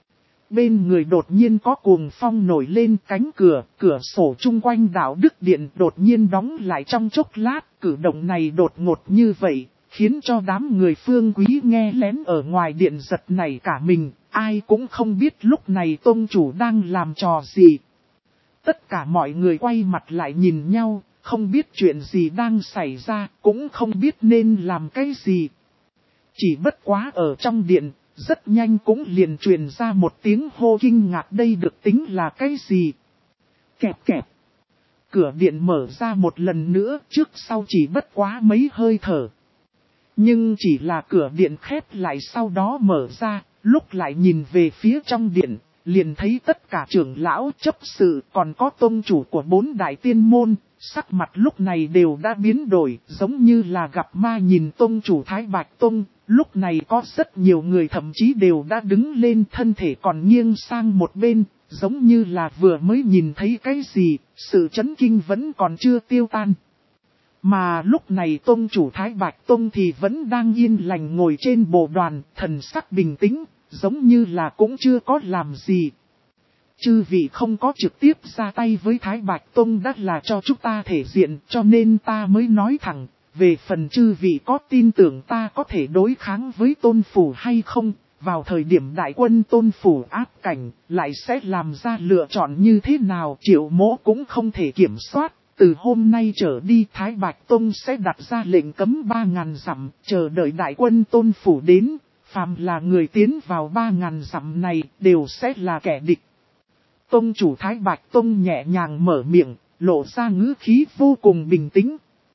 S1: Bên người đột nhiên có cuồng phong nổi lên, cánh cửa, cửa sổ chung quanh đạo đức điện đột nhiên đóng lại trong chốc lát. Cử động này đột ngột như vậy, khiến cho đám người Phương Quý nghe lén ở ngoài điện giật nảy cả mình, ai cũng không biết lúc này tông chủ đang làm trò gì. Tất cả mọi người quay mặt lại nhìn nhau, không biết chuyện gì đang xảy ra, cũng không biết nên làm cái gì. Chỉ bất quá ở trong điện, rất nhanh cũng liền truyền ra một tiếng hô kinh ngạc, đây được tính là cái gì? Kẹp kẹp. Cửa điện mở ra một lần nữa, trước sau chỉ bất quá mấy hơi thở. Nhưng chỉ là cửa điện khép lại sau đó mở ra, lúc lại nhìn về phía trong điện, liền thấy tất cả trưởng lão chấp sự còn có tông chủ của bốn đại tiên môn, sắc mặt lúc này đều đã biến đổi, giống như là gặp ma nhìn tông chủ Thái Bạch Tông. Lúc này có rất nhiều người thậm chí đều đã đứng lên, thân thể còn nghiêng sang một bên, giống như là vừa mới nhìn thấy cái gì, sự chấn kinh vẫn còn chưa tiêu tan. Mà lúc này tông chủ Thái Bạch Tông thì vẫn đang yên lành ngồi trên bộ đoàn, thần sắc bình tĩnh, giống như là cũng chưa có làm gì. Chư vị không có trực tiếp ra tay với Thái Bạch Tông đã là cho chúng ta thể diện, cho nên ta mới nói thẳng, về phần chư vị có tin tưởng ta có thể đối kháng với tôn phủ hay không, vào thời điểm đại quân tôn phủ áp cảnh, lại sẽ làm ra lựa chọn như thế nào, Triệu Mỗ cũng không thể kiểm soát. Từ hôm nay trở đi Thái Bạch Tông sẽ đặt ra lệnh cấm ba ngàn dặm, chờ đợi đại quân tôn phủ đến, phàm là người tiến vào ba ngàn dặm này đều sẽ là kẻ địch. Tông chủ Thái Bạch Tông nhẹ nhàng mở miệng, lộ ra ngữ khí vô cùng bình tĩnh.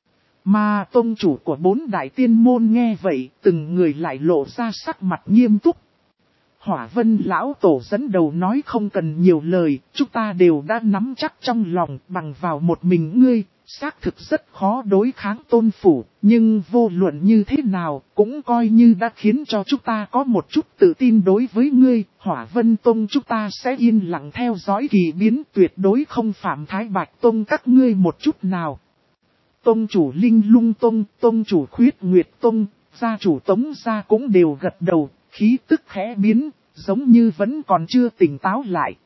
S1: Mà tông chủ của bốn đại tiên môn nghe vậy, từng người lại lộ ra sắc mặt nghiêm túc. Hỏa Vân lão tổ dẫn đầu nói không cần nhiều lời, chúng ta đều đã nắm chắc trong lòng, bằng vào một mình ngươi, xác thực rất khó đối kháng tôn phủ, nhưng vô luận như thế nào, cũng coi như đã khiến cho chúng ta có một chút tự tin đối với ngươi, Hỏa Vân Tông chúng ta sẽ yên lặng theo dõi kỳ biến, tuyệt đối không phạm Thái Bạch Tông các ngươi một chút nào. Tông chủ Linh Lung Tông, tông chủ Khuyết Nguyệt Tông, gia chủ Tống gia cũng đều gật đầu, khí tức khẽ biến, giống như vẫn còn chưa tỉnh táo lại.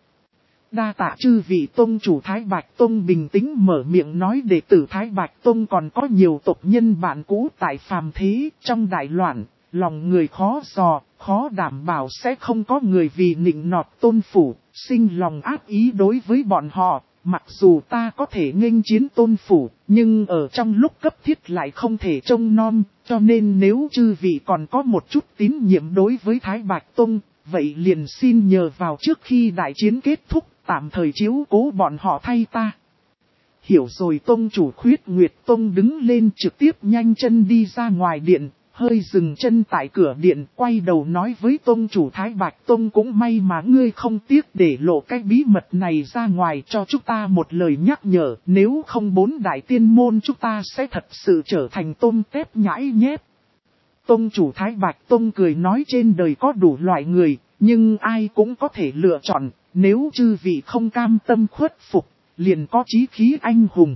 S1: Đa tạ chư vị tông chủ Thái Bạch Tông bình tĩnh mở miệng nói, đệ tử Thái Bạch Tông còn có nhiều tộc nhân bạn cũ tại phàm thế, trong đại loạn, lòng người khó dò, khó đảm bảo sẽ không có người vì nịnh nọt tôn phủ, sinh lòng ác ý đối với bọn họ. Mặc dù ta có thể nghênh chiến tôn phủ, nhưng ở trong lúc cấp thiết lại không thể trông nom, cho nên nếu chư vị còn có một chút tín nhiệm đối với Thái Bạch Tông, vậy liền xin nhờ vào trước khi đại chiến kết thúc, tạm thời chiếu cố bọn họ thay ta. Hiểu rồi. Tông chủ Khuyết Nguyệt Tông đứng lên trực tiếp nhanh chân đi ra ngoài điện, hơi dừng chân tại cửa điện, quay đầu nói với tông chủ Thái Bạch Tông, cũng may mà ngươi không tiếc để lộ cái bí mật này ra ngoài cho chúng ta một lời nhắc nhở, nếu không bốn đại tiên môn chúng ta sẽ thật sự trở thành tôm tép nhãi nhép. Tông chủ Thái Bạch Tông cười nói, trên đời có đủ loại người, nhưng ai cũng có thể lựa chọn, nếu chư vị không cam tâm khuất phục, liền có chí khí anh hùng.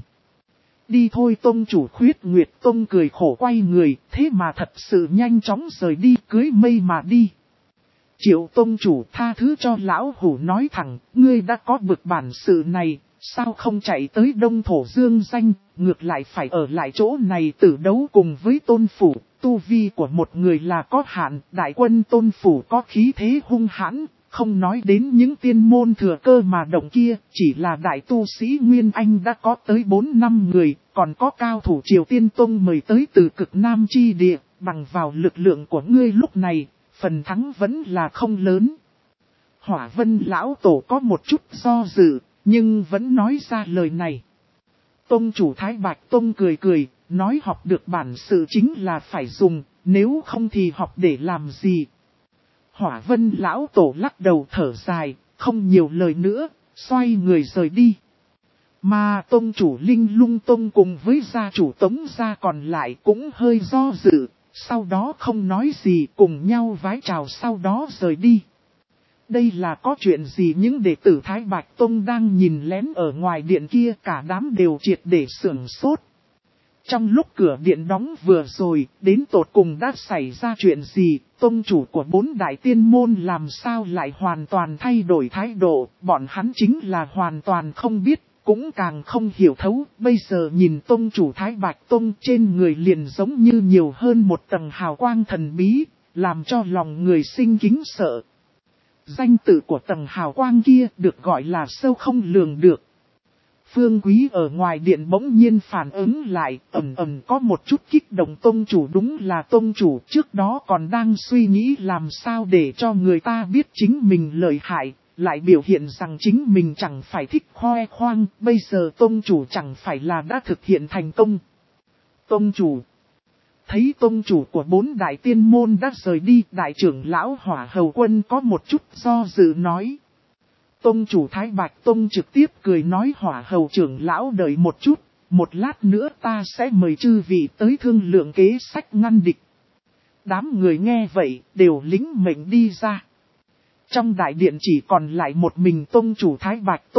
S1: Đi thôi. Tông chủ Khuyết Nguyệt Tông cười khổ quay người, thế mà thật sự nhanh chóng rời đi, cưới mây mà đi. Triệu tông chủ tha thứ cho lão hủ nói thẳng, ngươi đã có bực bản sự này, sao không chạy tới Đông Thổ Dương Danh, ngược lại phải ở lại chỗ này tử đấu cùng với tôn phủ. Tu vi của một người là có hạn, đại quân tôn phủ có khí thế hung hãn, không nói đến những tiên môn thừa cơ mà động kia, chỉ là đại tu sĩ Nguyên Anh đã có tới bốn năm người, còn có cao thủ Triều Tiên Tông mời tới từ cực Nam chi địa, bằng vào lực lượng của ngươi lúc này, phần thắng vẫn là không lớn. Hỏa Vân lão tổ có một chút do dự, nhưng vẫn nói ra lời này. Tông chủ Thái Bạch Tông cười cười, nói học được bản sự chính là phải dùng, nếu không thì học để làm gì. Hỏa Vân lão tổ lắc đầu thở dài, không nhiều lời nữa, xoay người rời đi. Mà tông chủ Linh Lung Tông cùng với gia chủ Tống gia còn lại cũng hơi do dự, sau đó không nói gì, cùng nhau vái chào sau đó rời đi. Đây là có chuyện gì? Những đệ tử Thái Bạch Tông đang nhìn lén ở ngoài điện kia, cả đám đều triệt để sửng sốt. Trong lúc cửa điện đóng vừa rồi, đến tột cùng đã xảy ra chuyện gì, tông chủ của bốn đại tiên môn làm sao lại hoàn toàn thay đổi thái độ, bọn hắn chính là hoàn toàn không biết, cũng càng không hiểu thấu. Bây giờ nhìn tông chủ Thái Bạch Tông trên người liền giống như nhiều hơn một tầng hào quang thần bí, làm cho lòng người sinh kính sợ. Danh tự của tầng hào quang kia được gọi là sâu không lường được. Phương Quý ở ngoài điện bỗng nhiên phản ứng lại, ầm ầm có một chút kích động. Tông chủ đúng là tông chủ, trước đó còn đang suy nghĩ làm sao để cho người ta biết chính mình lợi hại, lại biểu hiện rằng chính mình chẳng phải thích khoe khoang, bây giờ tông chủ chẳng phải là đã thực hiện thành công. Tông chủ thấy tông chủ của bốn đại tiên môn đã rời đi, đại trưởng lão Hỏa Hầu Quân có một chút do dự nói. Tông chủ Thái Bạch Tông trực tiếp cười nói, Hỏa Hầu trưởng lão đợi một chút, một lát nữa ta sẽ mời chư vị tới thương lượng kế sách ngăn địch. Đám người nghe vậy, đều lính mệnh đi ra. Trong đại điện chỉ còn lại một mình tông chủ Thái Bạch Tông,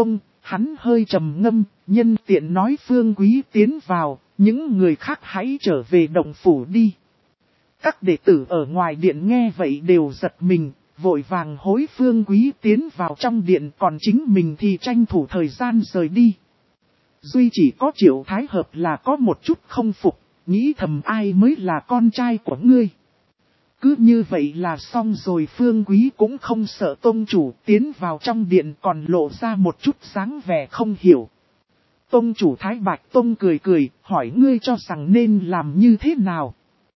S1: hắn hơi trầm ngâm, nhân tiện nói Phương Quý tiến vào, những người khác hãy trở về động phủ đi. Các đệ tử ở ngoài điện nghe vậy đều giật mình, vội vàng hối Phương Quý tiến vào trong điện, còn chính mình thì tranh thủ thời gian rời đi. Duy chỉ có Triệu Thái Hợp là có một chút không phục, nghĩ thầm ai mới là con trai của ngươi. Cứ như vậy là xong rồi. Phương Quý cũng không sợ tông chủ, tiến vào trong điện còn lộ ra một chút dáng vẻ không hiểu. Tông chủ Thái Bạch Tông cười cười, hỏi ngươi cho rằng nên làm như thế nào.